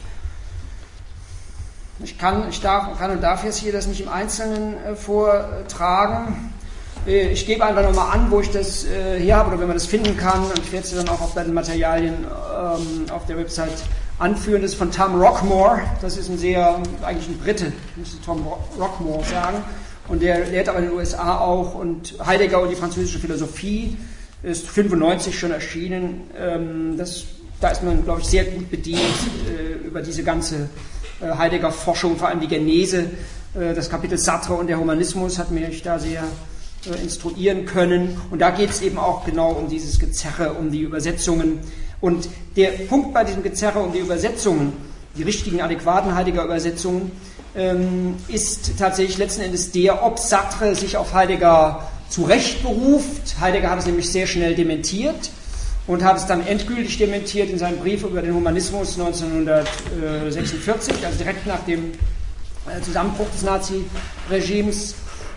Ich kann, ich darf, kann und darf jetzt hier das nicht im Einzelnen äh, vortragen. Äh, ich gebe einfach nochmal an, wo ich das äh, her habe oder wenn man das finden kann. Und ich werde es dann auch auf den Materialien ähm, auf der Website anführen. Das ist von Tom Rockmore. Das ist ein sehr, eigentlich ein Brite, müsste Tom Rockmore sagen. Und der lehrt aber in den U S A auch. Und Heidegger und die französische Philosophie ist fünfundneunzig schon erschienen. Ähm, das, da ist man, glaube ich, sehr gut bedient äh, über diese ganze Heidegger-Forschung, vor allem die Genese, das Kapitel Sartre und der Humanismus hat mich da sehr instruieren können. Und da geht es eben auch genau um dieses Gezerre, um die Übersetzungen. Und der Punkt bei diesem Gezerre um die Übersetzungen, die richtigen, adäquaten Heidegger-Übersetzungen, ist tatsächlich letzten Endes der, ob Sartre sich auf Heidegger zurecht beruft. Heidegger hat es nämlich sehr schnell dementiert. Und hat es dann endgültig dementiert in seinem Brief über den Humanismus neunzehnhundertsechsundvierzig, also direkt nach dem Zusammenbruch des Nazi-Regimes,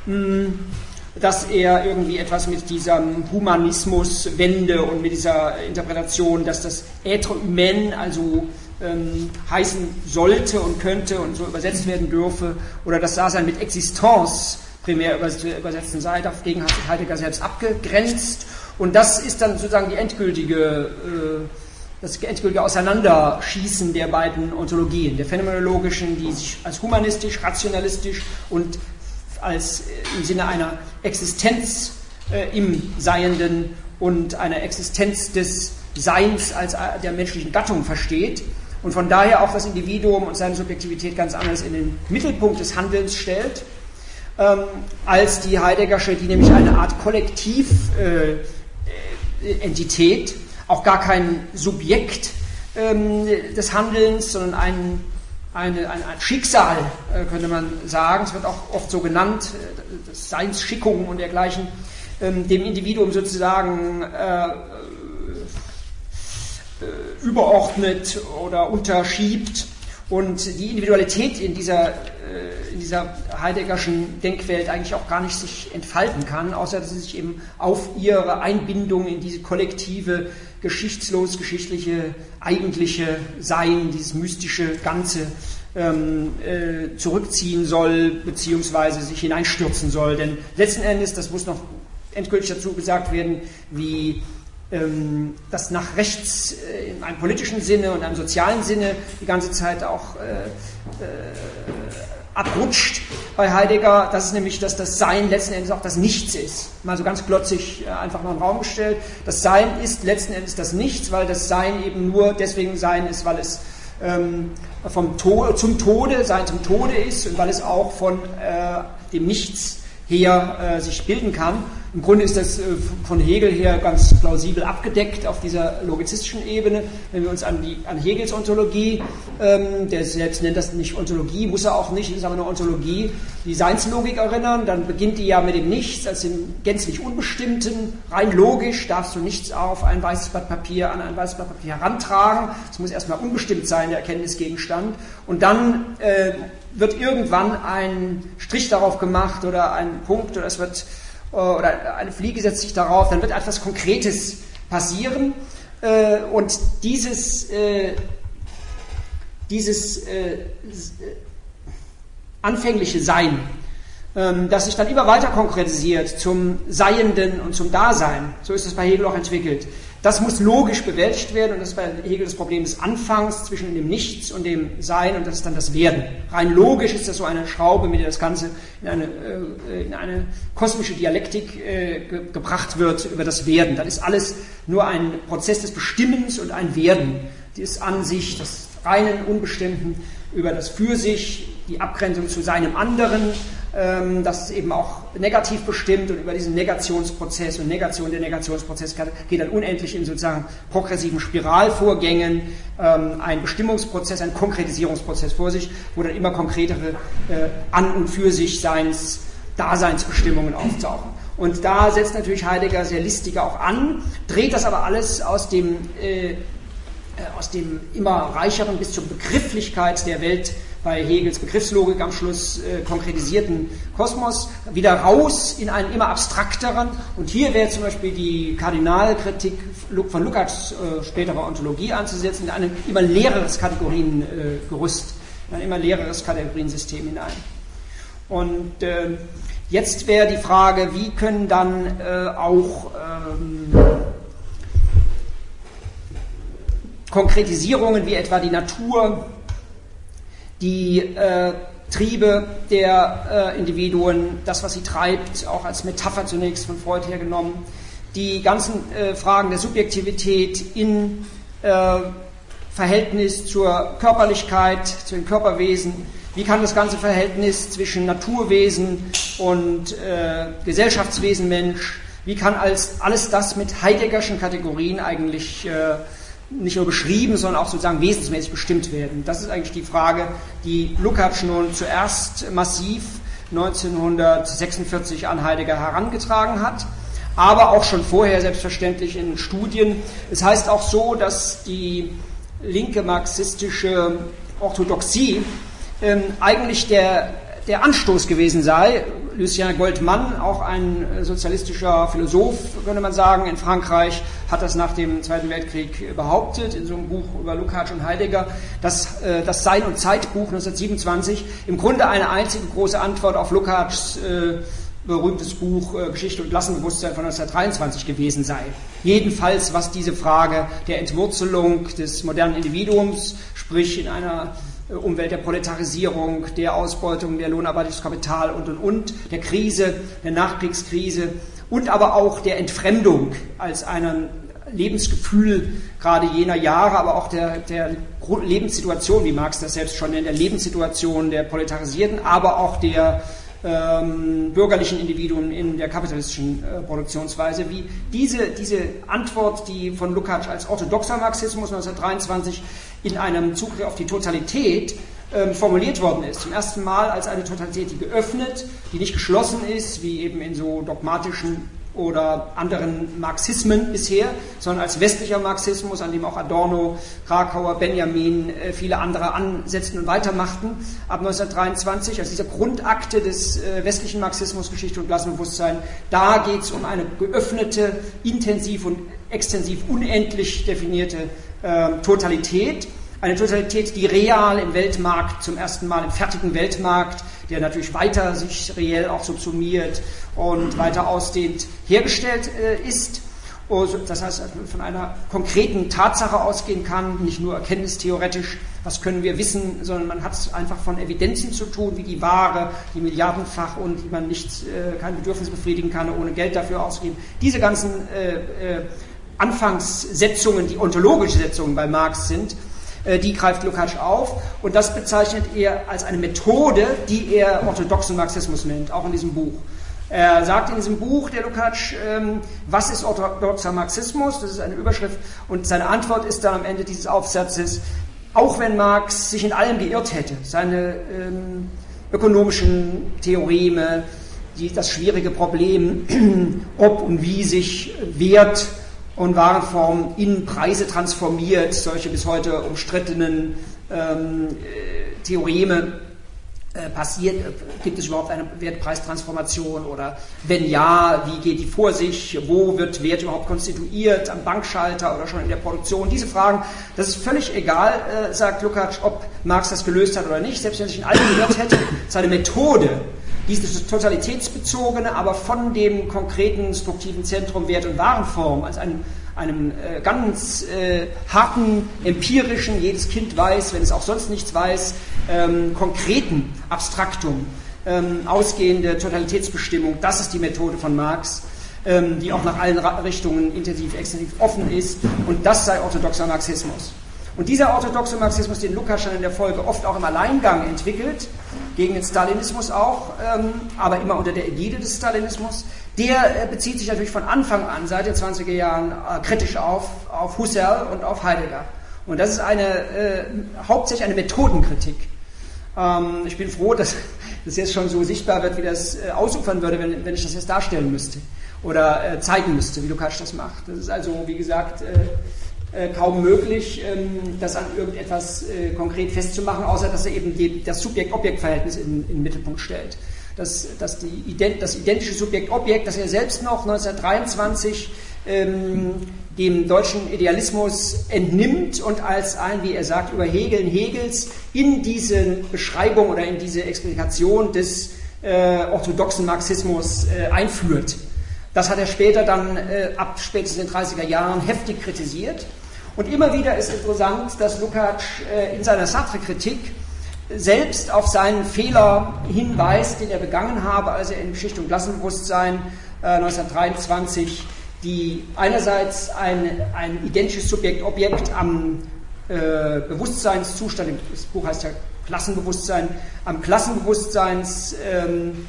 dass er irgendwie etwas mit diesem Humanismus-Wende und mit dieser Interpretation, dass das Être humain, also ähm, heißen sollte und könnte und so übersetzt werden dürfe, oder das Dasein mit Existence primär übersetzen sei. Dagegen hat sich Heidegger selbst abgegrenzt. Und das ist dann sozusagen die endgültige, äh, das endgültige Auseinanderschießen der beiden Ontologien, der phänomenologischen, die sich als humanistisch, rationalistisch und als äh, im Sinne einer Existenz äh, im Seienden und einer Existenz des Seins als der menschlichen Gattung versteht und von daher auch das Individuum und seine Subjektivität ganz anders in den Mittelpunkt des Handelns stellt, ähm, als die Heideggersche, die nämlich eine Art Kollektiv äh, Entität, auch gar kein Subjekt ähm, des Handelns, sondern ein, eine, ein, ein Schicksal, äh, könnte man sagen. Es wird auch oft so genannt, äh, das Seinsschickung und dergleichen, ähm, dem Individuum sozusagen äh, äh, überordnet oder unterschiebt und die Individualität in dieser, äh, in dieser Heideggerschen Denkwelt eigentlich auch gar nicht sich entfalten kann, außer dass sie sich eben auf ihre Einbindung in diese kollektive, geschichtslos-geschichtliche, eigentliche Sein, dieses mystische Ganze ähm, äh, zurückziehen soll, beziehungsweise sich hineinstürzen soll. Denn letzten Endes, das muss noch endgültig dazu gesagt werden, wie das nach rechts äh, in einem politischen Sinne und einem sozialen Sinne die ganze Zeit auch äh, äh, abrutscht bei Heidegger. Das ist nämlich, dass das Sein letzten Endes auch das Nichts ist. Mal so ganz glotzig äh, einfach mal in den Raum gestellt. Das Sein ist letzten Endes das Nichts, weil das Sein eben nur deswegen Sein ist, weil es ähm, vom Tod zum Tode, Sein zum Tode ist und weil es auch von äh, dem Nichts her äh, sich bilden kann. Im Grunde ist das äh, von Hegel her ganz plausibel abgedeckt auf dieser logizistischen Ebene. Wenn wir uns an, die, an Hegels Ontologie, ähm, der selbst nennt das nicht Ontologie, muss er auch nicht, ist aber eine Ontologie, die Seinslogik erinnern, dann beginnt die ja mit dem Nichts, als dem gänzlich Unbestimmten. Rein logisch darfst du nichts auf ein weißes Blatt Papier, an ein weißes Blatt Papier herantragen. Es muss erstmal unbestimmt sein, der Erkenntnisgegenstand. Und dann äh, wird irgendwann ein Strich darauf gemacht oder ein Punkt oder es wird oder eine Fliege setzt sich darauf, dann wird etwas Konkretes passieren und dieses, dieses anfängliche Sein, das sich dann immer weiter konkretisiert zum Seienden und zum Dasein, so ist es bei Hegel auch entwickelt. Das muss logisch bewältigt werden und das ist bei Hegel das Problem des Anfangs zwischen dem Nichts und dem Sein und das ist dann das Werden. Rein logisch ist das so eine Schraube, mit der das Ganze in eine, in eine kosmische Dialektik ge- gebracht wird über das Werden. Dann ist alles nur ein Prozess des Bestimmens und ein Werden. Das an sich, das reinen Unbestimmten über das Für sich, die Abgrenzung zu seinem anderen, das ist eben auch negativ bestimmt und über diesen Negationsprozess und Negation der Negationsprozess geht dann unendlich in sozusagen progressiven Spiralvorgängen ein Bestimmungsprozess, ein Konkretisierungsprozess vor sich, wo dann immer konkretere An- und Für sich Seins, Daseinsbestimmungen auftauchen. Und da setzt natürlich Heidegger sehr listiger auch an, dreht das aber alles aus dem, äh, aus dem immer reicheren bis zur Begrifflichkeit der Welt bei Hegels Begriffslogik am Schluss äh, konkretisierten Kosmos, wieder raus in einen immer abstrakteren. Und hier wäre zum Beispiel die Kardinalkritik von Lukács äh, späterer Ontologie anzusetzen, in ein immer leereres Kategoriengerüst, in ein immer leereres Kategoriensystem hinein. Und äh, jetzt wäre die Frage, wie können dann äh, auch ähm, Konkretisierungen wie etwa die Natur, die äh, Triebe der äh, Individuen, das, was sie treibt, auch als Metapher zunächst von Freud hergenommen, die ganzen äh, Fragen der Subjektivität in äh, Verhältnis zur Körperlichkeit, zu den Körperwesen, wie kann das ganze Verhältnis zwischen Naturwesen und äh, Gesellschaftswesen Mensch, wie kann als, alles das mit Heideggerschen Kategorien eigentlich äh, nicht nur beschrieben, sondern auch sozusagen wesensmäßig bestimmt werden. Das ist eigentlich die Frage, die Lukács nun zuerst massiv neunzehnhundertsechsundvierzig an Heidegger herangetragen hat, aber auch schon vorher selbstverständlich in Studien. Es heißt auch so, dass die linke marxistische Orthodoxie ähm, eigentlich der, der Anstoß gewesen sei. Lucien Goldmann, auch ein sozialistischer Philosoph, könnte man sagen, in Frankreich, hat das nach dem Zweiten Weltkrieg behauptet, in so einem Buch über Lukács und Heidegger, dass äh, das Sein- und Zeitbuch neunzehnhundertsiebenundzwanzig im Grunde eine einzige große Antwort auf Lukács äh, berühmtes Buch äh, Geschichte und Klassenbewusstsein von neunzehnhundertdreiundzwanzig gewesen sei. Jedenfalls, was diese Frage der Entwurzelung des modernen Individuums, sprich in einer Umwelt der Proletarisierung, der Ausbeutung der Lohnarbeit durch Kapital und und und, der Krise, der Nachkriegskrise und aber auch der Entfremdung als einem Lebensgefühl gerade jener Jahre, aber auch der, der Lebenssituation, wie Marx das selbst schon nennt, der Lebenssituation der Proletarisierten, aber auch der ähm, bürgerlichen Individuen in der kapitalistischen äh, Produktionsweise, wie diese, diese Antwort, die von Lukács als orthodoxer Marxismus neunzehnhundertdreiundzwanzig in einem Zugriff auf die Totalität ähm, formuliert worden ist. Zum ersten Mal als eine Totalität, die geöffnet, die nicht geschlossen ist, wie eben in so dogmatischen oder anderen Marxismen bisher, sondern als westlicher Marxismus, an dem auch Adorno, Krakauer, Benjamin, äh, viele andere ansetzten und weitermachten, ab neunzehnhundertdreiundzwanzig, also dieser Grundakte des äh, westlichen Marxismus, Geschichte und Klassenbewusstsein, da geht es um eine geöffnete, intensiv und extensiv unendlich definierte äh, Totalität. Eine Totalität, die real im Weltmarkt, zum ersten Mal im fertigen Weltmarkt, der natürlich weiter sich reell auch subsumiert und weiter ausdehnt, hergestellt äh, ist. Und das heißt, dass man von einer konkreten Tatsache ausgehen kann, nicht nur erkenntnistheoretisch, was können wir wissen, sondern man hat es einfach von Evidenzen zu tun, wie die Ware, die milliardenfach und die man nicht, äh, kein Bedürfnis befriedigen kann, ohne Geld dafür ausgeben. Diese ganzen äh, äh, Anfangssetzungen, die ontologische Setzungen bei Marx sind, die greift Lukács auf und das bezeichnet er als eine Methode, die er orthodoxen Marxismus nennt, auch in diesem Buch. Er sagt in diesem Buch, der Lukács, ähm, was ist orthodoxer Marxismus? Das ist eine Überschrift und seine Antwort ist dann am Ende dieses Aufsatzes, auch wenn Marx sich in allem geirrt hätte, seine ähm, ökonomischen Theoreme, die, das schwierige Problem, ob und wie sich Wert und Warenform in Preise transformiert, solche bis heute umstrittenen ähm, äh, Theoreme äh, passiert, gibt es überhaupt eine Wertpreistransformation oder wenn ja, wie geht die vor sich, wo wird Wert überhaupt konstituiert, am Bankschalter oder schon in der Produktion, diese Fragen, das ist völlig egal, äh, sagt Lukács, ob Marx das gelöst hat oder nicht, selbst wenn er sich in allem geirrt hätte, seine Methode, dieses totalitätsbezogene, aber von dem konkreten struktiven Zentrum Wert und Warenform als einem, einem äh, ganz äh, harten, empirischen, jedes Kind weiß, wenn es auch sonst nichts weiß, ähm, konkreten Abstraktum ähm, ausgehende Totalitätsbestimmung, das ist die Methode von Marx, ähm, die auch nach allen Richtungen intensiv, extensiv offen ist und das sei orthodoxer Marxismus. Und dieser orthodoxe Marxismus, den Lukács in der Folge oft auch im Alleingang entwickelt, gegen den Stalinismus auch, ähm, aber immer unter der Ägide des Stalinismus, der äh, bezieht sich natürlich von Anfang an, seit den zwanziger Jahren, äh, kritisch auf, auf Husserl und auf Heidegger. Und das ist eine, äh, hauptsächlich eine Methodenkritik. Ähm, ich bin froh, dass das jetzt schon so sichtbar wird, wie das äh, ausufern würde, wenn, wenn ich das jetzt darstellen müsste oder äh, zeigen müsste, wie Lukács das macht. Das ist also, wie gesagt, äh, Äh, kaum möglich, ähm, das an irgendetwas äh, konkret festzumachen, außer dass er eben die, das Subjekt-Objekt-Verhältnis in, in den Mittelpunkt stellt. Das, dass die ident, das identische Subjekt-Objekt, das er selbst noch neunzehnhundertdreiundzwanzig ähm, dem deutschen Idealismus entnimmt und als ein, wie er sagt, über Hegeln Hegels in diese Beschreibung oder in diese Explikation des äh, orthodoxen Marxismus äh, einführt. Das hat er später dann äh, ab spätestens in den dreißiger Jahren heftig kritisiert. Und immer wieder ist interessant, dass Lukács äh, in seiner Sartre-Kritik selbst auf seinen Fehler hinweist, den er begangen habe, als er in Geschichte und Klassenbewusstsein äh, neunzehnhundertdreiundzwanzig die einerseits ein, ein identisches Subjekt-Objekt am äh, Bewusstseinszustand, das Buch heißt ja Klassenbewusstsein, am Klassenbewusstseinsprozess ähm,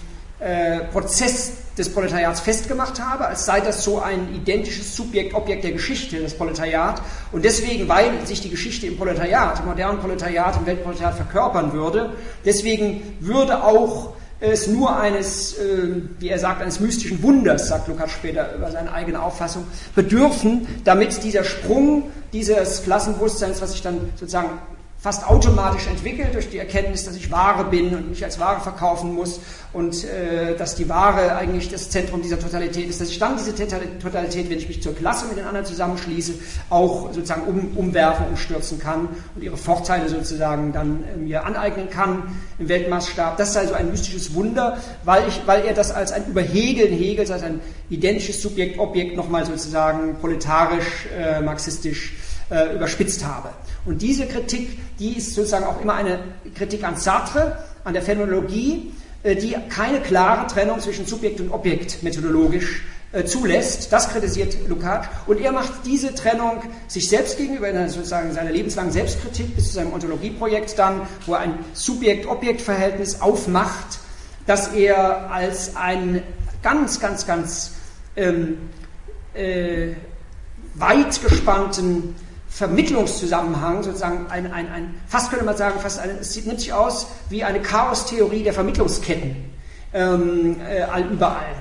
äh, des Proletariats festgemacht habe, als sei das so ein identisches Subjekt-Objekt der Geschichte, das Proletariat. Und deswegen, weil sich die Geschichte im Proletariat, im modernen Proletariat, im Weltproletariat verkörpern würde, deswegen würde auch es nur eines, äh, wie er sagt, eines mystischen Wunders, sagt Lukács später über seine eigene Auffassung, bedürfen, damit dieser Sprung dieses Klassenbewusstseins, was sich dann sozusagen fast automatisch entwickelt durch die Erkenntnis, dass ich Ware bin und mich als Ware verkaufen muss und äh, dass die Ware eigentlich das Zentrum dieser Totalität ist, dass ich dann diese Totalität, wenn ich mich zur Klasse mit den anderen zusammenschließe, auch sozusagen um, umwerfen, umstürzen kann und ihre Vorteile sozusagen dann äh, mir aneignen kann im Weltmaßstab. Das sei so ein mystisches Wunder, weil, ich, weil er das als ein Überhegeln Hegels, als ein identisches Subjekt-Objekt nochmal sozusagen proletarisch, äh, marxistisch äh, überspitzt habe. Und diese Kritik, die ist sozusagen auch immer eine Kritik an Sartre, an der Phänomenologie, die keine klare Trennung zwischen Subjekt und Objekt methodologisch äh, zulässt. Das kritisiert Lukács. Und er macht diese Trennung sich selbst gegenüber, in sozusagen seiner lebenslangen Selbstkritik bis zu seinem Ontologieprojekt dann, wo er ein Subjekt-Objekt-Verhältnis aufmacht, das er als einen ganz, ganz, ganz ähm, äh, weit gespannten Vermittlungszusammenhang, sozusagen ein, ein, ein, fast könnte man sagen, fast eine, es nimmt sich aus wie eine Chaostheorie der Vermittlungsketten ähm, äh, all, überall.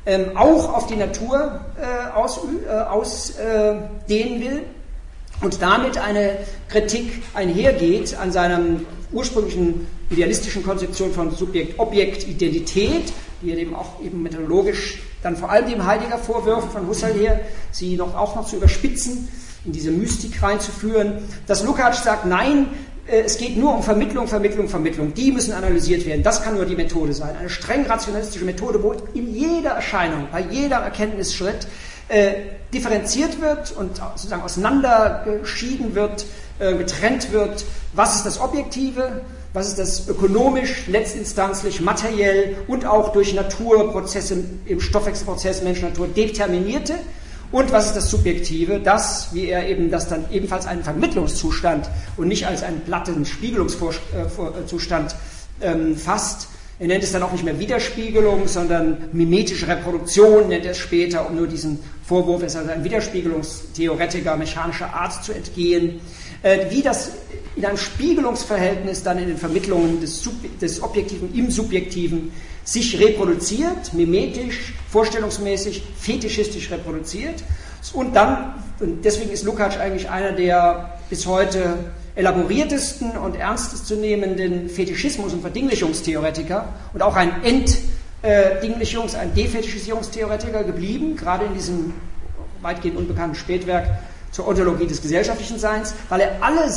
ähm, auch auf die Natur äh, ausdehnen äh, aus, äh, will und damit eine Kritik einhergeht an seinem ursprünglichen idealistischen Konzeption von Subjekt-Objekt-Identität, die er eben auch eben methodologisch dann vor allem dem Heidegger vorwirft, von Husserl her, sie noch, auch noch zu überspitzen, in diese Mystik reinzuführen, dass Lukács sagt, nein, es geht nur um Vermittlung, Vermittlung, Vermittlung. Die müssen analysiert werden. Das kann nur die Methode sein. Eine streng rationalistische Methode, wo in jeder Erscheinung, bei jedem Erkenntnisschritt äh, differenziert wird und sozusagen auseinandergeschieden wird, äh, getrennt wird. Was ist das Objektive? Was ist das ökonomisch, letztinstanzlich, materiell und auch durch Naturprozesse, im Stoffwechselprozess Mensch-Natur determinierte? Und was ist das Subjektive? Das, wie er eben das dann ebenfalls einen Vermittlungszustand und nicht als einen platten Spiegelungszustand ähm, fasst. Er nennt es dann auch nicht mehr Widerspiegelung, sondern mimetische Reproduktion, nennt er es später, um nur diesen Vorwurf, er ist also ein Widerspiegelungstheoretiker mechanischer Art zu entgehen. Äh, wie das in einem Spiegelungsverhältnis dann in den Vermittlungen des, Sub- des Objektiven im Subjektiven sich reproduziert, mimetisch, vorstellungsmäßig, fetischistisch reproduziert. Und dann, und deswegen ist Lukács eigentlich einer der bis heute elaboriertesten und ernstest zu nehmenden Fetischismus- und Verdinglichungstheoretiker und auch ein Entdinglichungs-, ein Defetischisierungstheoretiker geblieben, gerade in diesem weitgehend unbekannten Spätwerk zur Ontologie des gesellschaftlichen Seins, weil er alle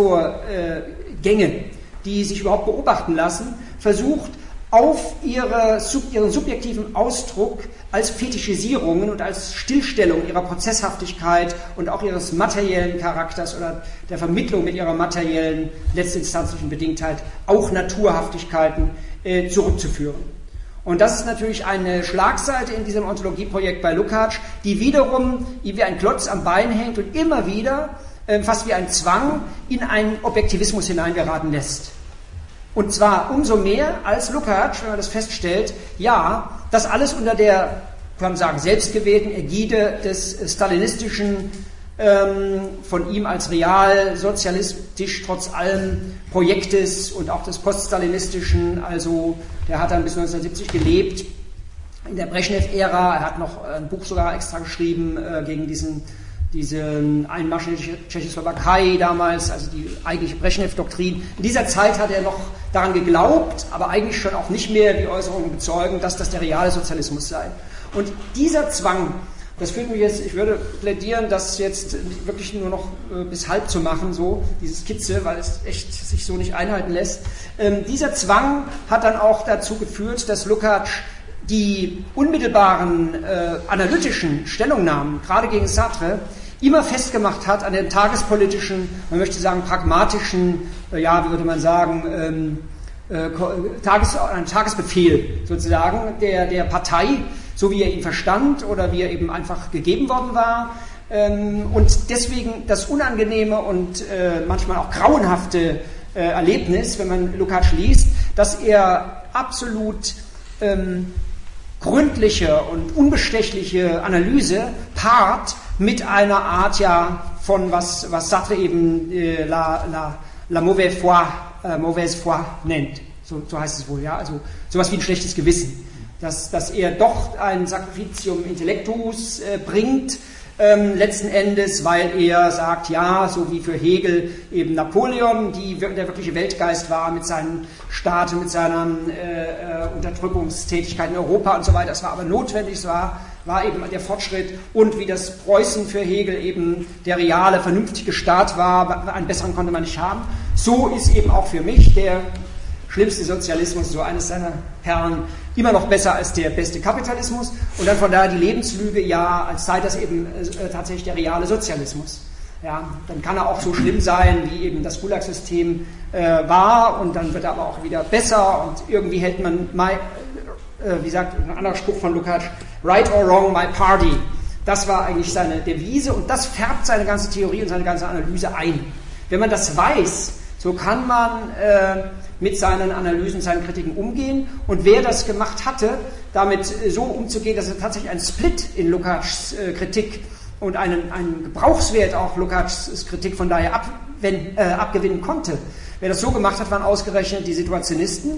Seinsvorgänge, die sich überhaupt beobachten lassen, versucht, auf ihre, ihren subjektiven Ausdruck als Fetischisierungen und als Stillstellung ihrer Prozesshaftigkeit und auch ihres materiellen Charakters oder der Vermittlung mit ihrer materiellen, letztinstanzlichen Bedingtheit auch Naturhaftigkeiten äh, zurückzuführen. Und das ist natürlich eine Schlagseite in diesem Ontologieprojekt bei Lukács, die wiederum wie ein Klotz am Bein hängt und immer wieder, äh, fast wie ein Zwang, in einen Objektivismus hineingeraten lässt. Und zwar umso mehr, als Lukács, wenn man das feststellt, ja, das alles unter der, kann man sagen, selbstgewählten Ägide des stalinistischen, ähm, von ihm als realsozialistisch trotz allem Projektes und auch des poststalinistischen, also der hat dann bis neunzehnhundertsiebzig gelebt, in der Breschnew-Ära, er hat noch ein Buch sogar extra geschrieben äh, gegen diesen diesen Einmarsch in die Tschechoslowakei damals, also die eigentliche Breschnew-Doktrin. In dieser Zeit hat er noch daran geglaubt, aber eigentlich schon auch nicht mehr die Äußerungen bezeugen, dass das der reale Sozialismus sei. Und dieser Zwang, das führt mich jetzt, ich würde plädieren, das jetzt wirklich nur noch äh, bis halb zu machen, so, diese Skizze, weil es echt sich so nicht einhalten lässt. Ähm, dieser Zwang hat dann auch dazu geführt, dass Lukács die unmittelbaren äh, analytischen Stellungnahmen, gerade gegen Sartre, immer festgemacht hat an den tagespolitischen, man möchte sagen pragmatischen, äh, ja, wie würde man sagen, ähm, äh, Tages, ein Tagesbefehl sozusagen der, der Partei, so wie er ihn verstand oder wie er eben einfach gegeben worden war. Ähm, und deswegen das unangenehme und äh, manchmal auch grauenhafte äh, Erlebnis, wenn man Lukács liest, dass er absolut ähm, gründliche und unbestechliche Analyse paart mit einer Art ja von was, was Sartre eben äh, la, la, la mauvaise foi, äh, mauvaise foi nennt. So, so heißt es wohl, ja. Also sowas wie ein schlechtes Gewissen. Dass, dass er doch ein Sacrificium Intellectus äh, bringt, ähm, letzten Endes, weil er sagt, ja, so wie für Hegel eben Napoleon, die, der wirkliche Weltgeist war mit seinen Staaten, mit seinen äh, äh, Unterdrückungstätigkeiten in Europa und so weiter. Es war aber notwendig, es war, war eben der Fortschritt und wie das Preußen für Hegel eben der reale, vernünftige Staat war, einen besseren konnte man nicht haben. So ist eben auch für mich der schlimmste Sozialismus, so eines seiner Perlen, immer noch besser als der beste Kapitalismus und dann von daher die Lebenslüge, ja, als sei das eben äh, tatsächlich der reale Sozialismus. Ja, dann kann er auch so schlimm sein, wie eben das Gulag-System äh, war und dann wird er aber auch wieder besser und irgendwie hält man, my, äh, wie sagt ein anderer Spruch von Lukács, right or wrong, my party. Das war eigentlich seine Devise und das färbt seine ganze Theorie und seine ganze Analyse ein. Wenn man das weiß, so kann man äh, mit seinen Analysen, seinen Kritiken umgehen. Und wer das gemacht hatte, damit so umzugehen, dass er tatsächlich einen Split in Lukács äh, Kritik und einen, einen Gebrauchswert auch Lukács Kritik von daher ab, wenn, äh, abgewinnen konnte. Wer das so gemacht hat, waren ausgerechnet die Situationisten,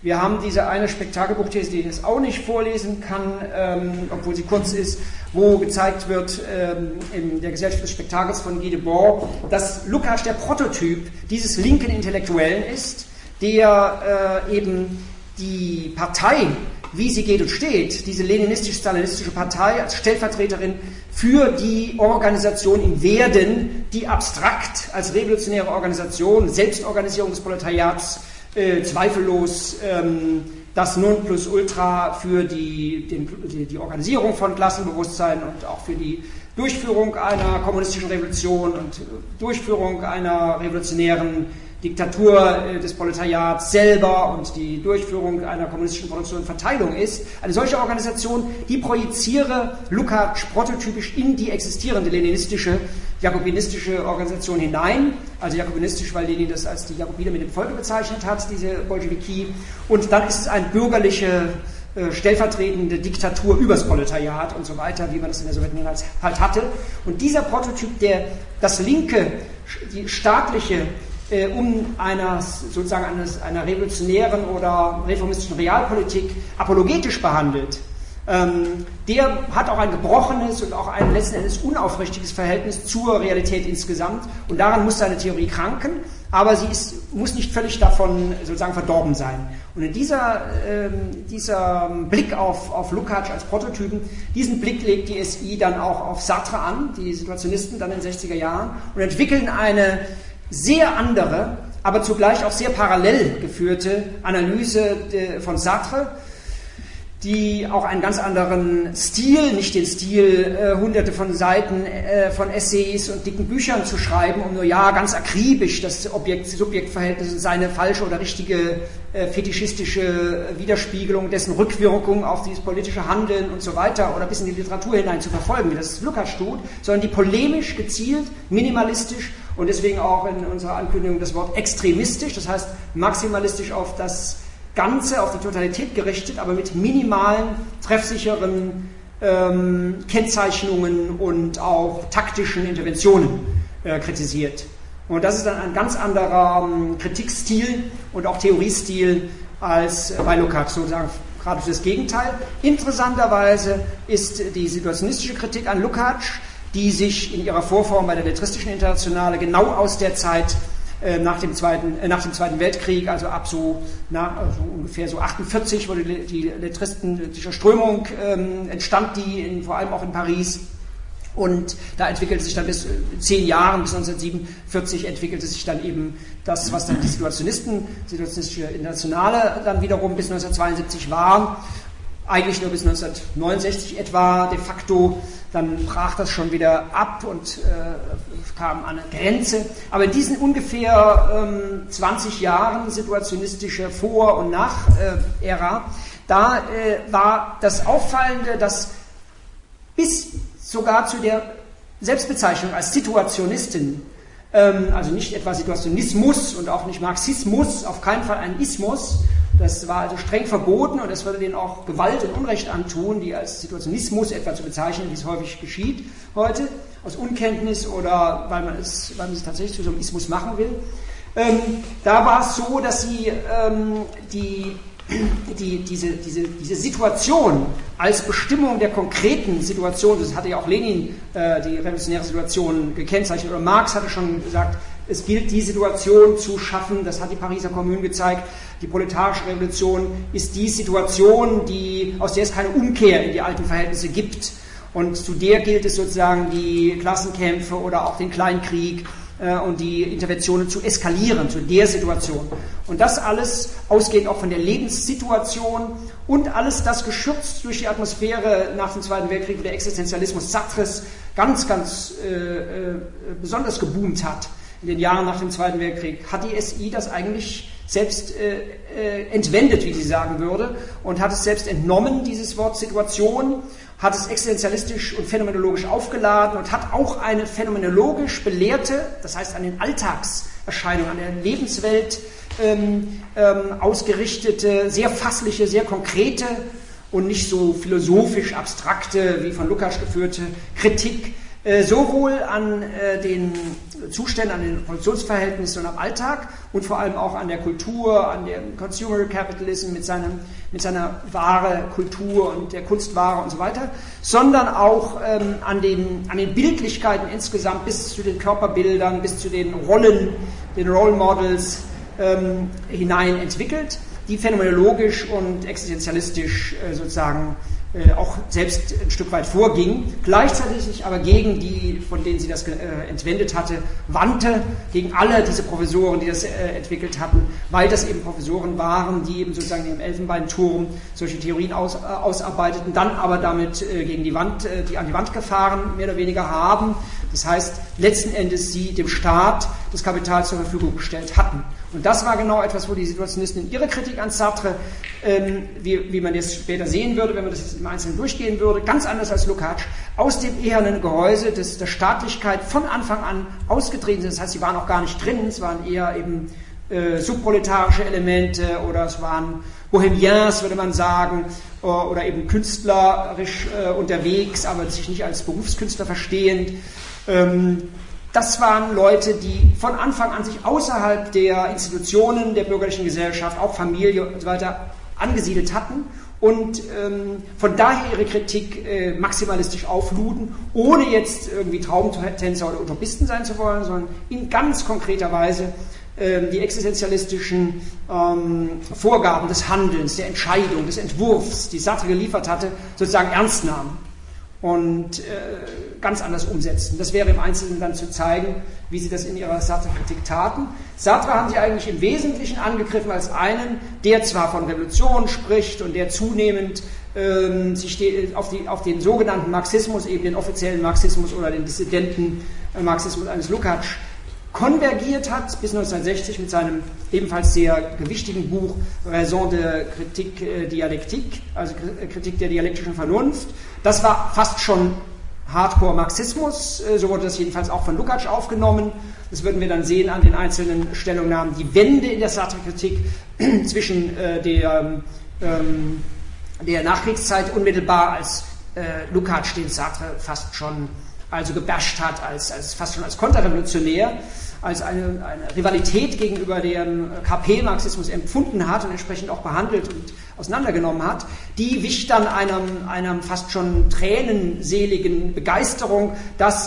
Wir haben diese eine Spektakelbuchthese, die ich jetzt auch nicht vorlesen kann, ähm, obwohl sie kurz ist, wo gezeigt wird ähm, in der Gesellschaft des Spektakels von Guy Debord, dass Lukács der Prototyp dieses linken Intellektuellen ist, der äh, eben die Partei, wie sie geht und steht, diese leninistisch-stalinistische Partei als Stellvertreterin für die Organisation im Werden, die abstrakt als revolutionäre Organisation, Selbstorganisierung des Proletariats, äh, zweifellos ähm, das Nonplusultra für die, den, die, die Organisierung von Klassenbewusstsein und auch für die Durchführung einer kommunistischen Revolution und Durchführung einer revolutionären Diktatur des Proletariats selber und die Durchführung einer kommunistischen Produktion und Verteilung ist. Eine solche Organisation, die projiziere Lukács prototypisch in die existierende leninistische, jakobinistische Organisation hinein. Also jakobinistisch, weil Lenin das als die Jakobiner mit dem Volke bezeichnet hat, diese Bolschewiki. Und dann ist es eine bürgerliche, äh, stellvertretende Diktatur übers Proletariat und so weiter, wie man das in der Sowjetunion halt hatte. Und dieser Prototyp, der das linke, die staatliche, um einer, sozusagen eines, einer revolutionären oder reformistischen Realpolitik apologetisch behandelt, ähm, der hat auch ein gebrochenes und auch ein letzten Endes unaufrichtiges Verhältnis zur Realität insgesamt und daran muss seine Theorie kranken, aber sie ist, muss nicht völlig davon sozusagen verdorben sein. Und in dieser, ähm, dieser Blick auf, auf Lukács als Prototypen, diesen Blick legt die S I dann auch auf Sartre an, die Situationisten dann in den sechziger Jahren und entwickeln eine sehr andere, aber zugleich auch sehr parallel geführte Analyse von Sartre, die auch einen ganz anderen Stil, nicht den Stil, äh, hunderte von Seiten äh, von Essays und dicken Büchern zu schreiben, um nur ja ganz akribisch das Objekt-Subjekt-Verhältnis und seine falsche oder richtige äh, fetischistische Widerspiegelung, dessen Rückwirkung auf dieses politische Handeln und so weiter oder bis in die Literatur hinein zu verfolgen, wie das Lukács tut, sondern die polemisch, gezielt, minimalistisch und deswegen auch in unserer Ankündigung das Wort extremistisch, das heißt maximalistisch auf das Ganze, auf die Totalität gerichtet, aber mit minimalen, treffsicheren ähm, Kennzeichnungen und auch taktischen Interventionen äh, kritisiert. Und das ist dann ein ganz anderer ähm, Kritikstil und auch Theoriestil als bei Lukács, sozusagen gerade das Gegenteil. Interessanterweise ist die situationistische Kritik an Lukács, die sich in ihrer Vorform bei der Letristischen Internationale genau aus der Zeit Nach dem, Zweiten, äh, nach dem Zweiten Weltkrieg, also ab so, na, also ungefähr so achtundvierzig, wo die, die letristische Strömung ähm, entstand, die in, vor allem auch in Paris. Und da entwickelte sich dann bis zehn Jahren, bis neunzehnhundertsiebenundvierzig entwickelte sich dann eben das, was dann die Situationisten, Situationistische Internationale dann wiederum bis neunzehnhundertzweiundsiebzig war. Eigentlich nur bis neunzehnhundertneunundsechzig etwa de facto, dann brach das schon wieder ab und äh, kam an eine Grenze. Aber in diesen ungefähr ähm, zwanzig Jahren situationistische Vor- und Nach-Ära, da äh, war das Auffallende, dass bis sogar zu der Selbstbezeichnung als Situationistin, ähm, also nicht etwa Situationismus und auch nicht Marxismus, auf keinen Fall ein Ismus. Das war also streng verboten und das würde denen auch Gewalt und Unrecht antun, die als Situationismus etwa zu bezeichnen, wie es häufig geschieht heute, aus Unkenntnis oder weil man es, weil man es tatsächlich zu so einem Ismus machen will. Ähm, da war es so, dass sie ähm, die, die, diese, diese, diese Situation als Bestimmung der konkreten Situation, das hatte ja auch Lenin äh, die revolutionäre Situation gekennzeichnet, oder Marx hatte schon gesagt, es gilt, die Situation zu schaffen, das hat die Pariser Kommune gezeigt, die proletarische Revolution ist die Situation, die, aus der es keine Umkehr in die alten Verhältnisse gibt. Und zu der gilt es sozusagen, die Klassenkämpfe oder auch den Kleinkrieg äh, und die Interventionen zu eskalieren, zu der Situation. Und das alles, ausgehend auch von der Lebenssituation und alles das geschürzt durch die Atmosphäre nach dem Zweiten Weltkrieg, wo der Existenzialismus Sartres ganz, ganz äh, äh, besonders geboomt hat. In den Jahren nach dem Zweiten Weltkrieg hat die S I das eigentlich selbst äh, äh, entwendet, wie sie sagen würde, und hat es selbst entnommen, dieses Wort Situation, hat es existenzialistisch und phänomenologisch aufgeladen und hat auch eine phänomenologisch belehrte, das heißt an den Alltagserscheinungen, an der Lebenswelt ähm, ähm, ausgerichtete, sehr fassliche, sehr konkrete und nicht so philosophisch abstrakte, wie von Lukács geführte Kritik Äh, sowohl an äh, den Zuständen, an den Produktionsverhältnissen und am Alltag und vor allem auch an der Kultur, an dem Consumer Capitalism mit, seinem, mit seiner Ware, Kultur und der Kunstware und so weiter, sondern auch ähm, an, den, an den Bildlichkeiten insgesamt bis zu den Körperbildern, bis zu den Rollen, den Role Models ähm, hinein entwickelt, die phänomenologisch und existenzialistisch äh, sozusagen äh, auch selbst ein Stück weit vorging, gleichzeitig sich aber gegen die, von denen sie das äh, entwendet hatte, wandte, gegen alle diese Professoren, die das äh, entwickelt hatten, weil das eben Professoren waren, die eben sozusagen im Elfenbeinturm solche Theorien aus, äh, ausarbeiteten, dann aber damit äh, gegen die Wand, äh, die an die Wand gefahren, mehr oder weniger haben. Das heißt, letzten Endes sie dem Staat das Kapital zur Verfügung gestellt hatten. Und das war genau etwas, wo die Situationisten in ihrer Kritik an Sartre, ähm, wie, wie man jetzt später sehen würde, wenn man das jetzt im Einzelnen durchgehen würde, ganz anders als Lukács, aus dem ehernen Gehäuse des, der Staatlichkeit von Anfang an ausgetreten sind. Das heißt, sie waren auch gar nicht drin, es waren eher eben äh, subproletarische Elemente oder es waren Bohemiens, würde man sagen, oder eben künstlerisch äh, unterwegs, aber sich nicht als Berufskünstler verstehend. Ähm, Das waren Leute, die von Anfang an sich außerhalb der Institutionen der bürgerlichen Gesellschaft, auch Familie und so weiter, angesiedelt hatten und ähm, von daher ihre Kritik äh, maximalistisch aufluden, ohne jetzt irgendwie Traumtänzer oder Utopisten sein zu wollen, sondern in ganz konkreter Weise äh, die existenzialistischen ähm, Vorgaben des Handelns, der Entscheidung, des Entwurfs, die Sartre geliefert hatte, sozusagen ernst nahmen und äh, ganz anders umsetzen. Das wäre im Einzelnen dann zu zeigen, wie sie das in ihrer Sartre-Kritik taten. Sartre haben sie eigentlich im Wesentlichen angegriffen als einen, der zwar von Revolution spricht und der zunehmend ähm, sich de, auf, die, auf den sogenannten Marxismus, eben den offiziellen Marxismus oder den Dissidenten-Marxismus eines Lukács konvergiert hat, bis neunzehnhundertsechzig mit seinem ebenfalls sehr gewichtigen Buch Raison de Critique äh, Dialectique, also Kritik der dialektischen Vernunft. Das war fast schon Hardcore-Marxismus, äh, so wurde das jedenfalls auch von Lukács aufgenommen. Das würden wir dann sehen an den einzelnen Stellungnahmen. Die Wende in der Sartre-Kritik zwischen äh, der, ähm, der Nachkriegszeit unmittelbar, als äh, Lukács den Sartre fast schon also gebasht hat, als, als fast schon als konterrevolutionär, als eine, eine Rivalität gegenüber dem K P-Marxismus empfunden hat und entsprechend auch behandelt und auseinandergenommen hat, die wich dann einem, einem fast schon tränenseligen Begeisterung, dass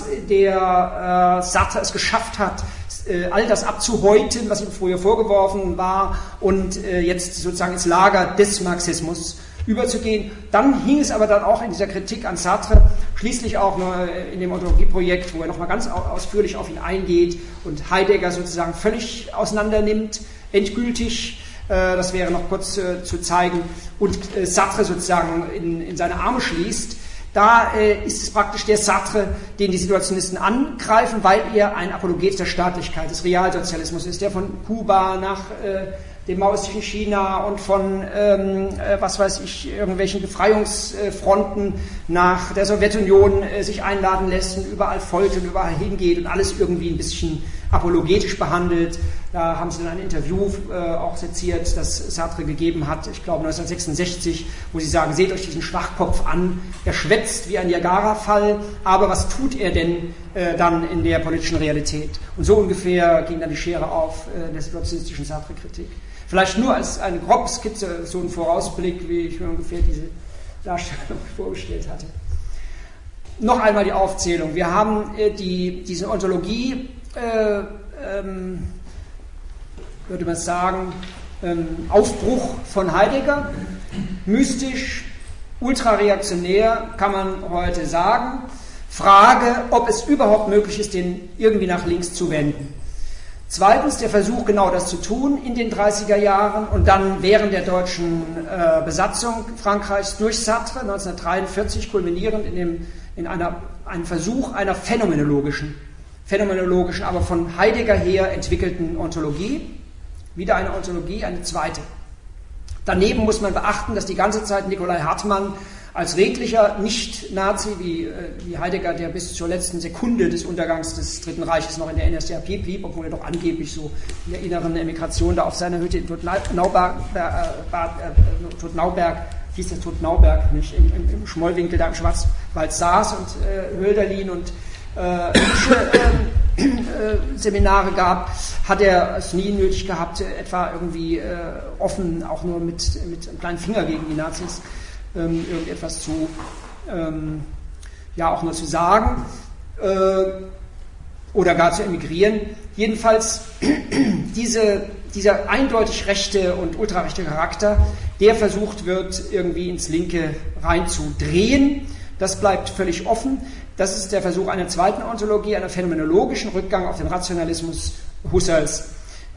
der äh, Sartre es geschafft hat, äh, all das abzuhäuten, was ihm früher vorgeworfen war und äh, jetzt sozusagen ins Lager des Marxismus überzugehen. Dann hing es aber dann auch in dieser Kritik an Sartre, schließlich auch nur in dem Ontologieprojekt, wo er nochmal ganz ausführlich auf ihn eingeht und Heidegger sozusagen völlig auseinander nimmt, endgültig, äh, das wäre noch kurz äh, zu zeigen, und äh, Sartre sozusagen in, in seine Arme schließt. Da äh, ist es praktisch der Sartre, den die Situationisten angreifen, weil er ein Apologet der Staatlichkeit, des Realsozialismus ist, der von Kuba nach äh, dem maoistischen China und von, ähm, äh, was weiß ich, irgendwelchen Befreiungsfronten nach der Sowjetunion äh, sich einladen lässt und überall folgt und überall hingeht und alles irgendwie ein bisschen apologetisch behandelt. Da haben sie dann ein Interview äh, auch seziert, das Sartre gegeben hat, ich glaube neunzehnhundertsechsundsechzig, wo sie sagen, seht euch diesen Schwachkopf an, er schwätzt wie ein Niagara-Fall, aber was tut er denn äh, dann in der politischen Realität? Und so ungefähr ging dann die Schere auf äh, der situationistischen Sartre-Kritik. Vielleicht nur als eine grobe Skizze, so ein Vorausblick, wie ich mir ungefähr diese Darstellung vorgestellt hatte. Noch einmal die Aufzählung. Wir haben äh, die, diese Ontologie, äh, ähm, würde man sagen, ähm, Aufbruch von Heidegger, mystisch, ultrareaktionär, kann man heute sagen. Frage, ob es überhaupt möglich ist, den irgendwie nach links zu wenden. Zweitens der Versuch, genau das zu tun in den dreißiger Jahren und dann während der deutschen äh, Besatzung Frankreichs durch Sartre neunzehnhundertdreiundvierzig, kulminierend in, dem, in einer, einem Versuch einer phänomenologischen, phänomenologischen, aber von Heidegger her entwickelten Ontologie. Wieder eine Ontologie, eine zweite. Daneben muss man beachten, dass die ganze Zeit Nikolai Hartmann als redlicher Nicht-Nazi, wie, wie Heidegger, der bis zur letzten Sekunde des Untergangs des Dritten Reiches noch in der N S D A P blieb, obwohl er doch angeblich so in der inneren Emigration da auf seiner Hütte in Todtnauberg, äh, Todtnauberg, hieß das Todtnauberg, nicht, im, im, im Schmollwinkel da im Schwarzwald saß und äh, Hölderlin und äh, äh, äh, Seminare gab, hat er es nie nötig gehabt, etwa irgendwie äh, offen auch nur mit, mit einem kleinen Finger gegen die Nazis ähm, irgendetwas zu, ähm, ja auch nur zu sagen äh, oder gar zu emigrieren. Jedenfalls diese, dieser eindeutig rechte und ultrarechte Charakter, der versucht wird, irgendwie ins Linke reinzudrehen. Das bleibt völlig offen. Das ist der Versuch einer zweiten Ontologie, einer phänomenologischen Rückgang auf den Rationalismus Husserls.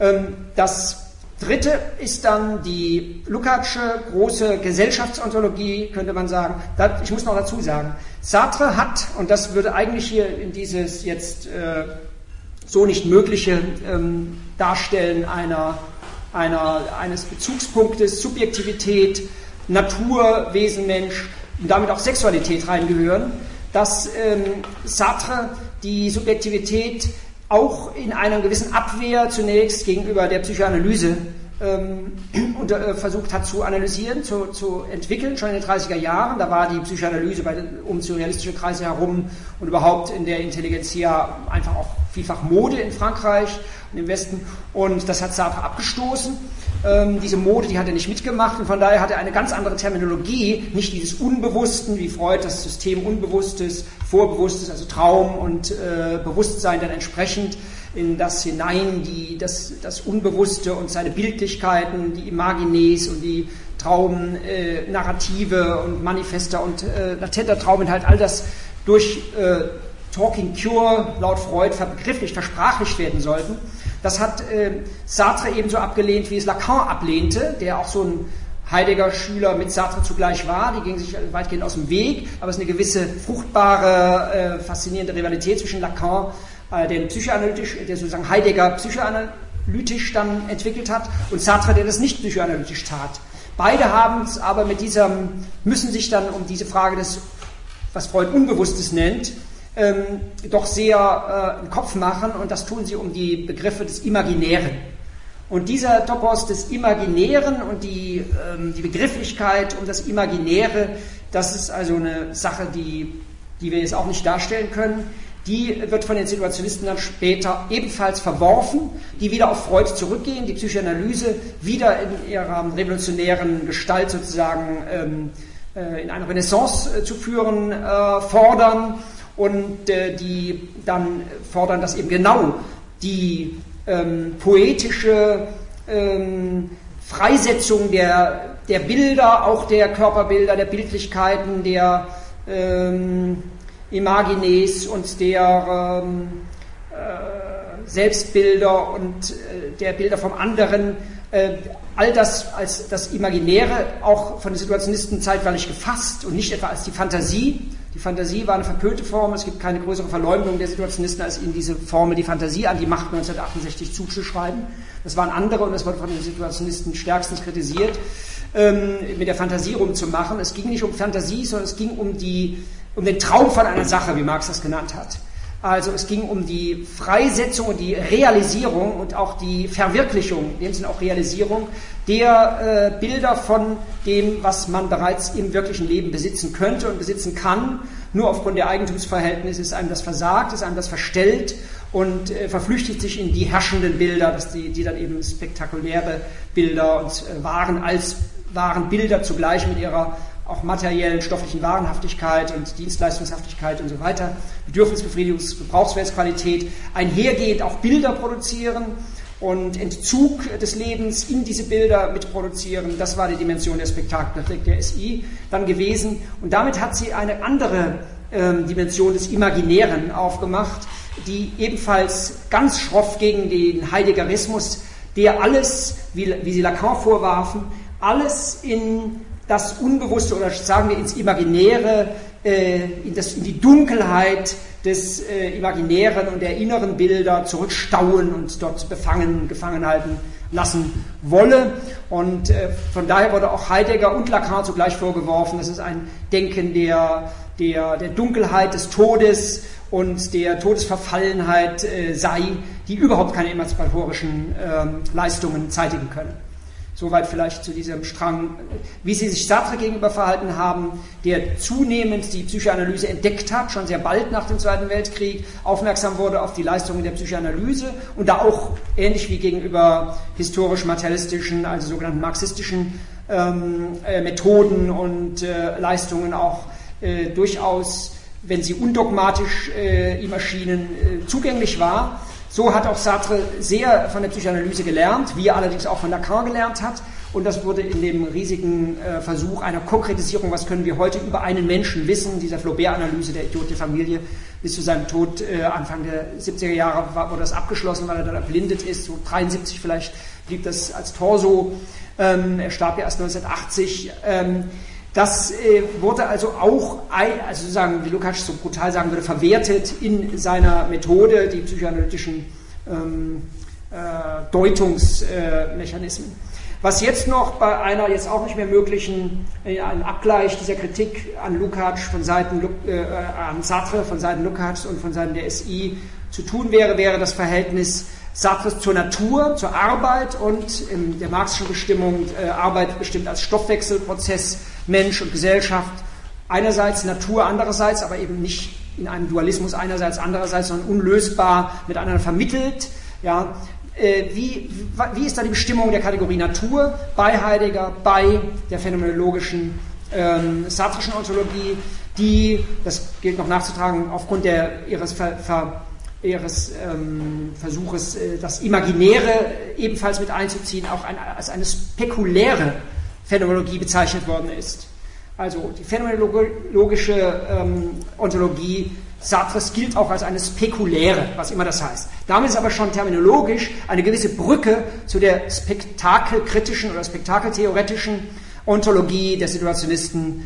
Das dritte ist dann die Lukácsche große Gesellschaftsontologie, könnte man sagen. Ich muss noch dazu sagen, Sartre hat, und das würde eigentlich hier in dieses jetzt äh, so nicht mögliche ähm, Darstellen einer, einer, eines Bezugspunktes, Subjektivität, Natur, Wesen, Mensch und damit auch Sexualität reingehören, dass ähm, Sartre die Subjektivität auch in einer gewissen Abwehr zunächst gegenüber der Psychoanalyse ähm, und, äh, versucht hat zu analysieren, zu, zu entwickeln, schon in den dreißiger Jahren. Da war die Psychoanalyse bei den, um surrealistische Kreise herum und überhaupt in der Intelligenzia einfach auch vielfach Mode in Frankreich und im Westen. Und das hat Sartre abgestoßen. Ähm, diese Mode, die hat er nicht mitgemacht und von daher hat er eine ganz andere Terminologie, nicht dieses Unbewussten, wie Freud das System Unbewusstes, Vorbewusstes, also Traum und äh, Bewusstsein dann entsprechend in das hinein, die, das, das Unbewusste und seine Bildlichkeiten, die Imagines und die Traum, äh, Narrative und Manifester und äh, latenter Trauminhalt, all das durch äh, Talking Cure laut Freud begrifflich versprachlicht werden sollten. Das hat äh, Sartre ebenso abgelehnt, wie es Lacan ablehnte, der auch so ein Heidegger-Schüler mit Sartre zugleich war. Die gingen sich weitgehend aus dem Weg, aber es ist eine gewisse fruchtbare, äh, faszinierende Rivalität zwischen Lacan, äh, der psychoanalytisch, der sozusagen Heidegger psychoanalytisch dann entwickelt hat, und Sartre, der das nicht psychoanalytisch tat. Beide haben es aber mit diesem, müssen sich dann um diese Frage des, was Freud Unbewusstes nennt, Ähm, doch sehr äh, einen Kopf machen, und das tun sie um die Begriffe des Imaginären. Und dieser Topos des Imaginären und die, ähm, die Begrifflichkeit um das Imaginäre, das ist also eine Sache, die, die wir jetzt auch nicht darstellen können, die wird von den Situationisten dann später ebenfalls verworfen, die wieder auf Freud zurückgehen, die Psychoanalyse wieder in ihrer revolutionären Gestalt sozusagen ähm, äh, in eine Renaissance äh, zu führen äh, fordern. Und äh, die dann fordern, dass eben genau die ähm, poetische ähm, Freisetzung der, der Bilder, auch der Körperbilder, der Bildlichkeiten, der ähm, Imagines und der ähm, äh, Selbstbilder und äh, der Bilder vom anderen, äh, all das als das Imaginäre auch von den Situationisten zeitweilig gefasst und nicht etwa als die Fantasie. Die Fantasie war eine verpönte Form, es gibt keine größere Verleumdung der Situationisten, als ihnen diese Formel, die Fantasie an die Macht neunzehnhundertachtundsechzig zuzuschreiben. Das waren andere und das wurde von den Situationisten stärkstens kritisiert, ähm, mit der Fantasie rumzumachen. Es ging nicht um Fantasie, sondern es ging um, die, um den Traum von einer Sache, wie Marx das genannt hat. Also es ging um die Freisetzung und die Realisierung und auch die Verwirklichung, in dem Sinne auch Realisierung der äh, Bilder von dem, was man bereits im wirklichen Leben besitzen könnte und besitzen kann. Nur aufgrund der Eigentumsverhältnisse ist einem das versagt, ist einem das verstellt und äh, verflüchtigt sich in die herrschenden Bilder, dass die, die dann eben spektakuläre Bilder und äh, waren als waren Bilder zugleich mit ihrer auch materiellen, stofflichen Warenhaftigkeit und Dienstleistungshaftigkeit und so weiter, Bedürfnisbefriedigungs-, Gebrauchswertsqualität, einhergehend auch Bilder produzieren und Entzug des Lebens in diese Bilder mitproduzieren. Das war die Dimension der Spektakelkritik der S I dann gewesen. Und damit hat sie eine andere ähm, Dimension des Imaginären aufgemacht, die ebenfalls ganz schroff gegen den Heideggerismus, der alles, wie, wie sie Lacan vorwarfen, alles in das Unbewusste oder sagen wir ins Imaginäre, äh, in, das, in die Dunkelheit des äh, Imaginären und der inneren Bilder zurückstauen und dort befangen, gefangen halten lassen wolle. Und äh, von daher wurde auch Heidegger und Lacan zugleich vorgeworfen, dass es ein Denken der, der, der Dunkelheit des Todes und der Todesverfallenheit äh, sei, die überhaupt keine emanzipatorischen äh, Leistungen zeitigen können. Soweit vielleicht zu diesem Strang, wie Sie sich Sartre gegenüber verhalten haben, der zunehmend die Psychoanalyse entdeckt hat, schon sehr bald nach dem Zweiten Weltkrieg, aufmerksam wurde auf die Leistungen der Psychoanalyse und da auch ähnlich wie gegenüber historisch-materialistischen, also sogenannten marxistischen ähm, äh, Methoden und äh, Leistungen auch äh, durchaus, wenn sie undogmatisch äh, ihm erschienen, äh, zugänglich war. So hat auch Sartre sehr von der Psychoanalyse gelernt, wie er allerdings auch von Lacan gelernt hat. Und das wurde in dem riesigen äh, Versuch einer Konkretisierung, was können wir heute über einen Menschen wissen, dieser Flaubert-Analyse der Idiot der Familie, bis zu seinem Tod äh, Anfang der siebziger Jahre war, wurde das abgeschlossen, weil er dann erblindet ist. So dreiundsiebzig vielleicht blieb das als Torso. Ähm, er starb ja erst neunzehnhundertachtzig. Ähm, Das äh, wurde also auch, also sozusagen, wie Lukács so brutal sagen würde, verwertet in seiner Methode, die psychoanalytischen ähm, äh, Deutungsmechanismen. Äh, Was jetzt noch bei einer jetzt auch nicht mehr möglichen, äh, einem Abgleich dieser Kritik an Lukács von Seiten äh, an Sartre, von Seiten Lukács und von Seiten der S I zu tun wäre, wäre das Verhältnis Sartres zur Natur, zur Arbeit und in der marxischen Bestimmung äh, Arbeit bestimmt als Stoffwechselprozess, Mensch und Gesellschaft einerseits, Natur andererseits, aber eben nicht in einem Dualismus einerseits, andererseits, sondern unlösbar miteinander vermittelt. Ja, äh, wie, wie ist da die Bestimmung der Kategorie Natur bei Heidegger, bei der phänomenologischen ähm, sartrischen Ontologie, die, das gilt noch nachzutragen, aufgrund der, ihres Ver, Ver, ihres ähm, Versuches, äh, das Imaginäre ebenfalls mit einzuziehen, auch ein, als eine spekuläre Phänomenologie bezeichnet worden ist. Also die phänomenologische ähm, Ontologie Sartres gilt auch als eine spekuläre, was immer das heißt. Damit ist aber schon terminologisch eine gewisse Brücke zu der spektakelkritischen oder spektakeltheoretischen Ontologie der Situationisten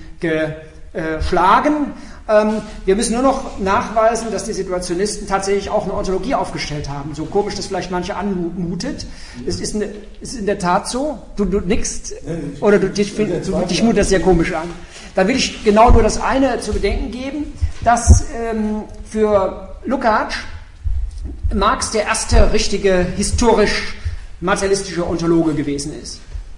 geschlagen. Ähm, wir müssen nur noch nachweisen, dass die Situationisten tatsächlich auch eine Ontologie aufgestellt haben. So komisch das vielleicht manche anmutet. Es ist, eine, ist in der Tat so. Du, du nickst oder du, dich, du, dich mutet das sehr komisch an. Dann will ich genau nur das eine zu bedenken geben, dass ähm, für Lukács Marx der erste richtige historisch-materialistische Ontologe gewesen ist.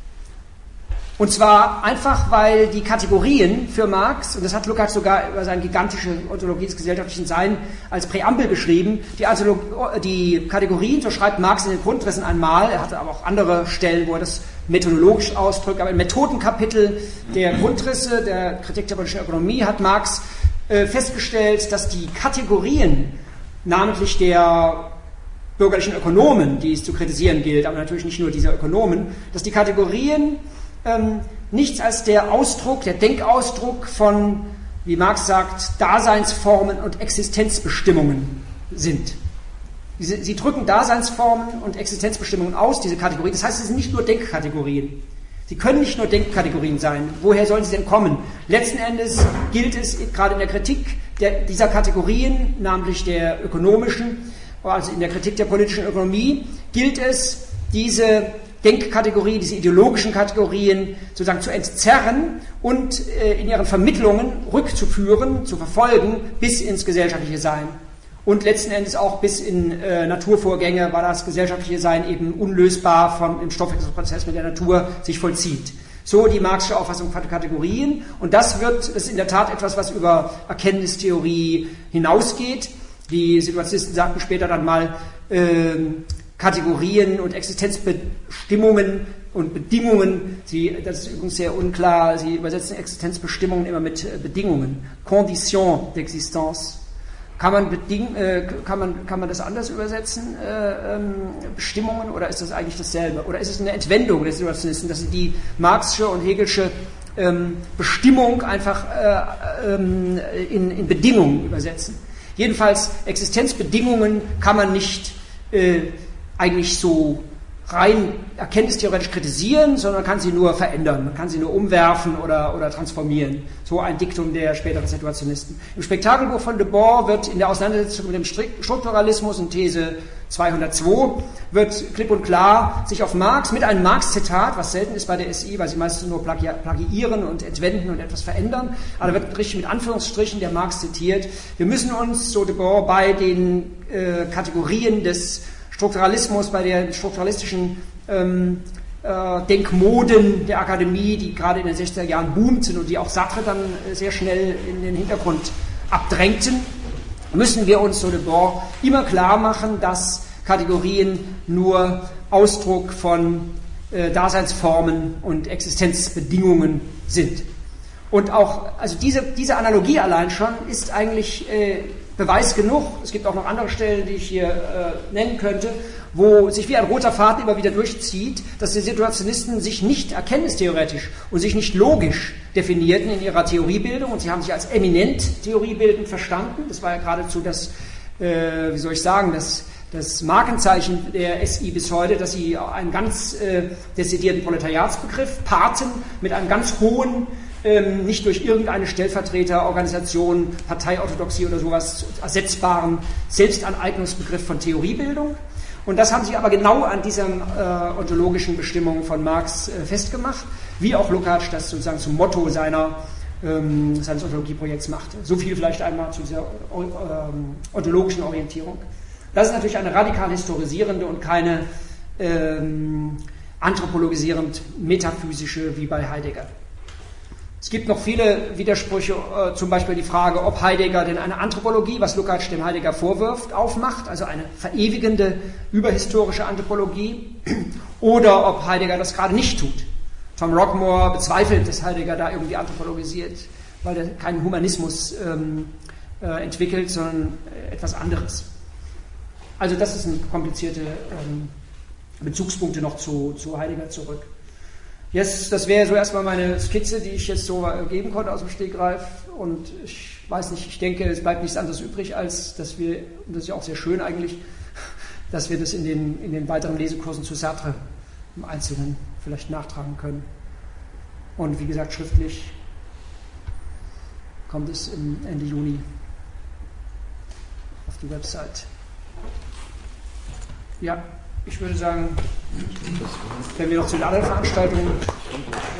Und zwar einfach, weil die Kategorien für Marx, und das hat Lukács sogar über seine gigantische Ontologie des gesellschaftlichen Sein als Präambel geschrieben, die, Antolog- die Kategorien, so schreibt Marx in den Grundrissen einmal, er hatte aber auch andere Stellen, wo er das methodologisch ausdrückt, aber im Methodenkapitel der Grundrisse, der Kritik der politischen Ökonomie, hat Marx äh, festgestellt, dass die Kategorien, namentlich der bürgerlichen Ökonomen, die es zu kritisieren gilt, aber natürlich nicht nur dieser Ökonomen, dass die Kategorien Ähm, nichts als der Ausdruck, der Denkausdruck von, wie Marx sagt, Daseinsformen und Existenzbestimmungen sind. Sie, sie drücken Daseinsformen und Existenzbestimmungen aus, diese Kategorien. Das heißt, sie sind nicht nur Denkkategorien. Sie können nicht nur Denkkategorien sein. Woher sollen sie denn kommen? Letzten Endes gilt es, gerade in der Kritik der, dieser Kategorien, namentlich der ökonomischen, also in der Kritik der politischen Ökonomie, gilt es, diese Denkkategorien, diese ideologischen Kategorien sozusagen zu entzerren und äh, in ihren Vermittlungen rückzuführen, zu verfolgen, bis ins gesellschaftliche Sein. Und letzten Endes auch bis in äh, Naturvorgänge, weil das gesellschaftliche Sein eben unlösbar vom, im Stoffwechselprozess mit der Natur sich vollzieht. So die marxische Auffassung von Kategorien. Und das wird, das ist in der Tat etwas, was über Erkenntnistheorie hinausgeht. Die Situationisten sagten später dann mal, äh, Kategorien und Existenzbestimmungen und Bedingungen, sie, das ist übrigens sehr unklar, sie übersetzen Existenzbestimmungen immer mit Bedingungen. Condition d'existence. Kann man, beding, äh, kann, man, kann man das anders übersetzen, äh, ähm, Bestimmungen, oder ist das eigentlich dasselbe? Oder ist es eine Entwendung der Situationisten, dass sie die marxische und hegelsche ähm, Bestimmung einfach äh, ähm, in, in Bedingungen übersetzen? Jedenfalls, Existenzbedingungen kann man nicht äh, eigentlich so rein erkenntnistheoretisch kritisieren, sondern man kann sie nur verändern, man kann sie nur umwerfen oder, oder transformieren. So ein Diktum der späteren Situationisten. Im Spektakelbuch von Debord wird in der Auseinandersetzung mit dem Strukturalismus in These zweihundertzwei wird klipp und klar sich auf Marx mit einem Marx-Zitat, was selten ist bei der S I, weil sie meistens nur plagi- plagiieren und entwenden und etwas verändern, aber da wird richtig mit Anführungsstrichen der Marx zitiert. Wir müssen uns, so Debord, bei den äh, Kategorien des Strukturalismus, bei den strukturalistischen ähm, äh, Denkmoden der Akademie, die gerade in den sechziger Jahren boomten und die auch Sartre dann äh, sehr schnell in den Hintergrund abdrängten, müssen wir uns, so de Boer, immer klar machen, dass Kategorien nur Ausdruck von äh, Daseinsformen und Existenzbedingungen sind. Und auch, also diese, diese Analogie allein schon ist eigentlich äh, Beweis genug. Es gibt auch noch andere Stellen, die ich hier äh, nennen könnte, wo sich wie ein roter Faden immer wieder durchzieht, dass die Situationisten sich nicht erkenntnistheoretisch und sich nicht logisch definierten in ihrer Theoriebildung, und sie haben sich als eminent theoriebildend verstanden. Das war ja geradezu das, äh, wie soll ich sagen, das, das Markenzeichen der S I bis heute, dass sie einen ganz äh, desidierten Proletariatsbegriff paarten mit einem ganz hohen, ähm, nicht durch irgendeine Stellvertreterorganisation, Parteiorthodoxie oder sowas ersetzbaren Selbstaneignungsbegriff von Theoriebildung. Und das haben sie aber genau an dieser äh, ontologischen Bestimmung von Marx äh, festgemacht, wie auch Lukács das sozusagen zum Motto seiner, ähm, seines Ontologieprojekts machte. So viel vielleicht einmal zu dieser ähm, ontologischen Orientierung. Das ist natürlich eine radikal historisierende und keine ähm, anthropologisierend metaphysische wie bei Heidegger. Es gibt noch viele Widersprüche, äh, zum Beispiel die Frage, ob Heidegger denn eine Anthropologie, was Lukács dem Heidegger vorwirft, aufmacht, also eine verewigende, überhistorische Anthropologie, oder ob Heidegger das gerade nicht tut. Tom Rockmore bezweifelt, dass Heidegger da irgendwie anthropologisiert, weil er keinen Humanismus ähm, äh, entwickelt, sondern etwas anderes. Also das sind komplizierte ähm, Bezugspunkte noch zu, zu Heidegger zurück. Jetzt, das wäre so erstmal meine Skizze, die ich jetzt so geben konnte aus dem Stegreif, und ich weiß nicht, ich denke, es bleibt nichts anderes übrig, als dass wir, und das ist ja auch sehr schön eigentlich, dass wir das in den, in den weiteren Lesekursen zu Sartre im Einzelnen vielleicht nachtragen können. Und wie gesagt, schriftlich kommt es im Ende Juni auf die Website. Ja, ich würde sagen, wenn wir noch zu den anderen Veranstaltungen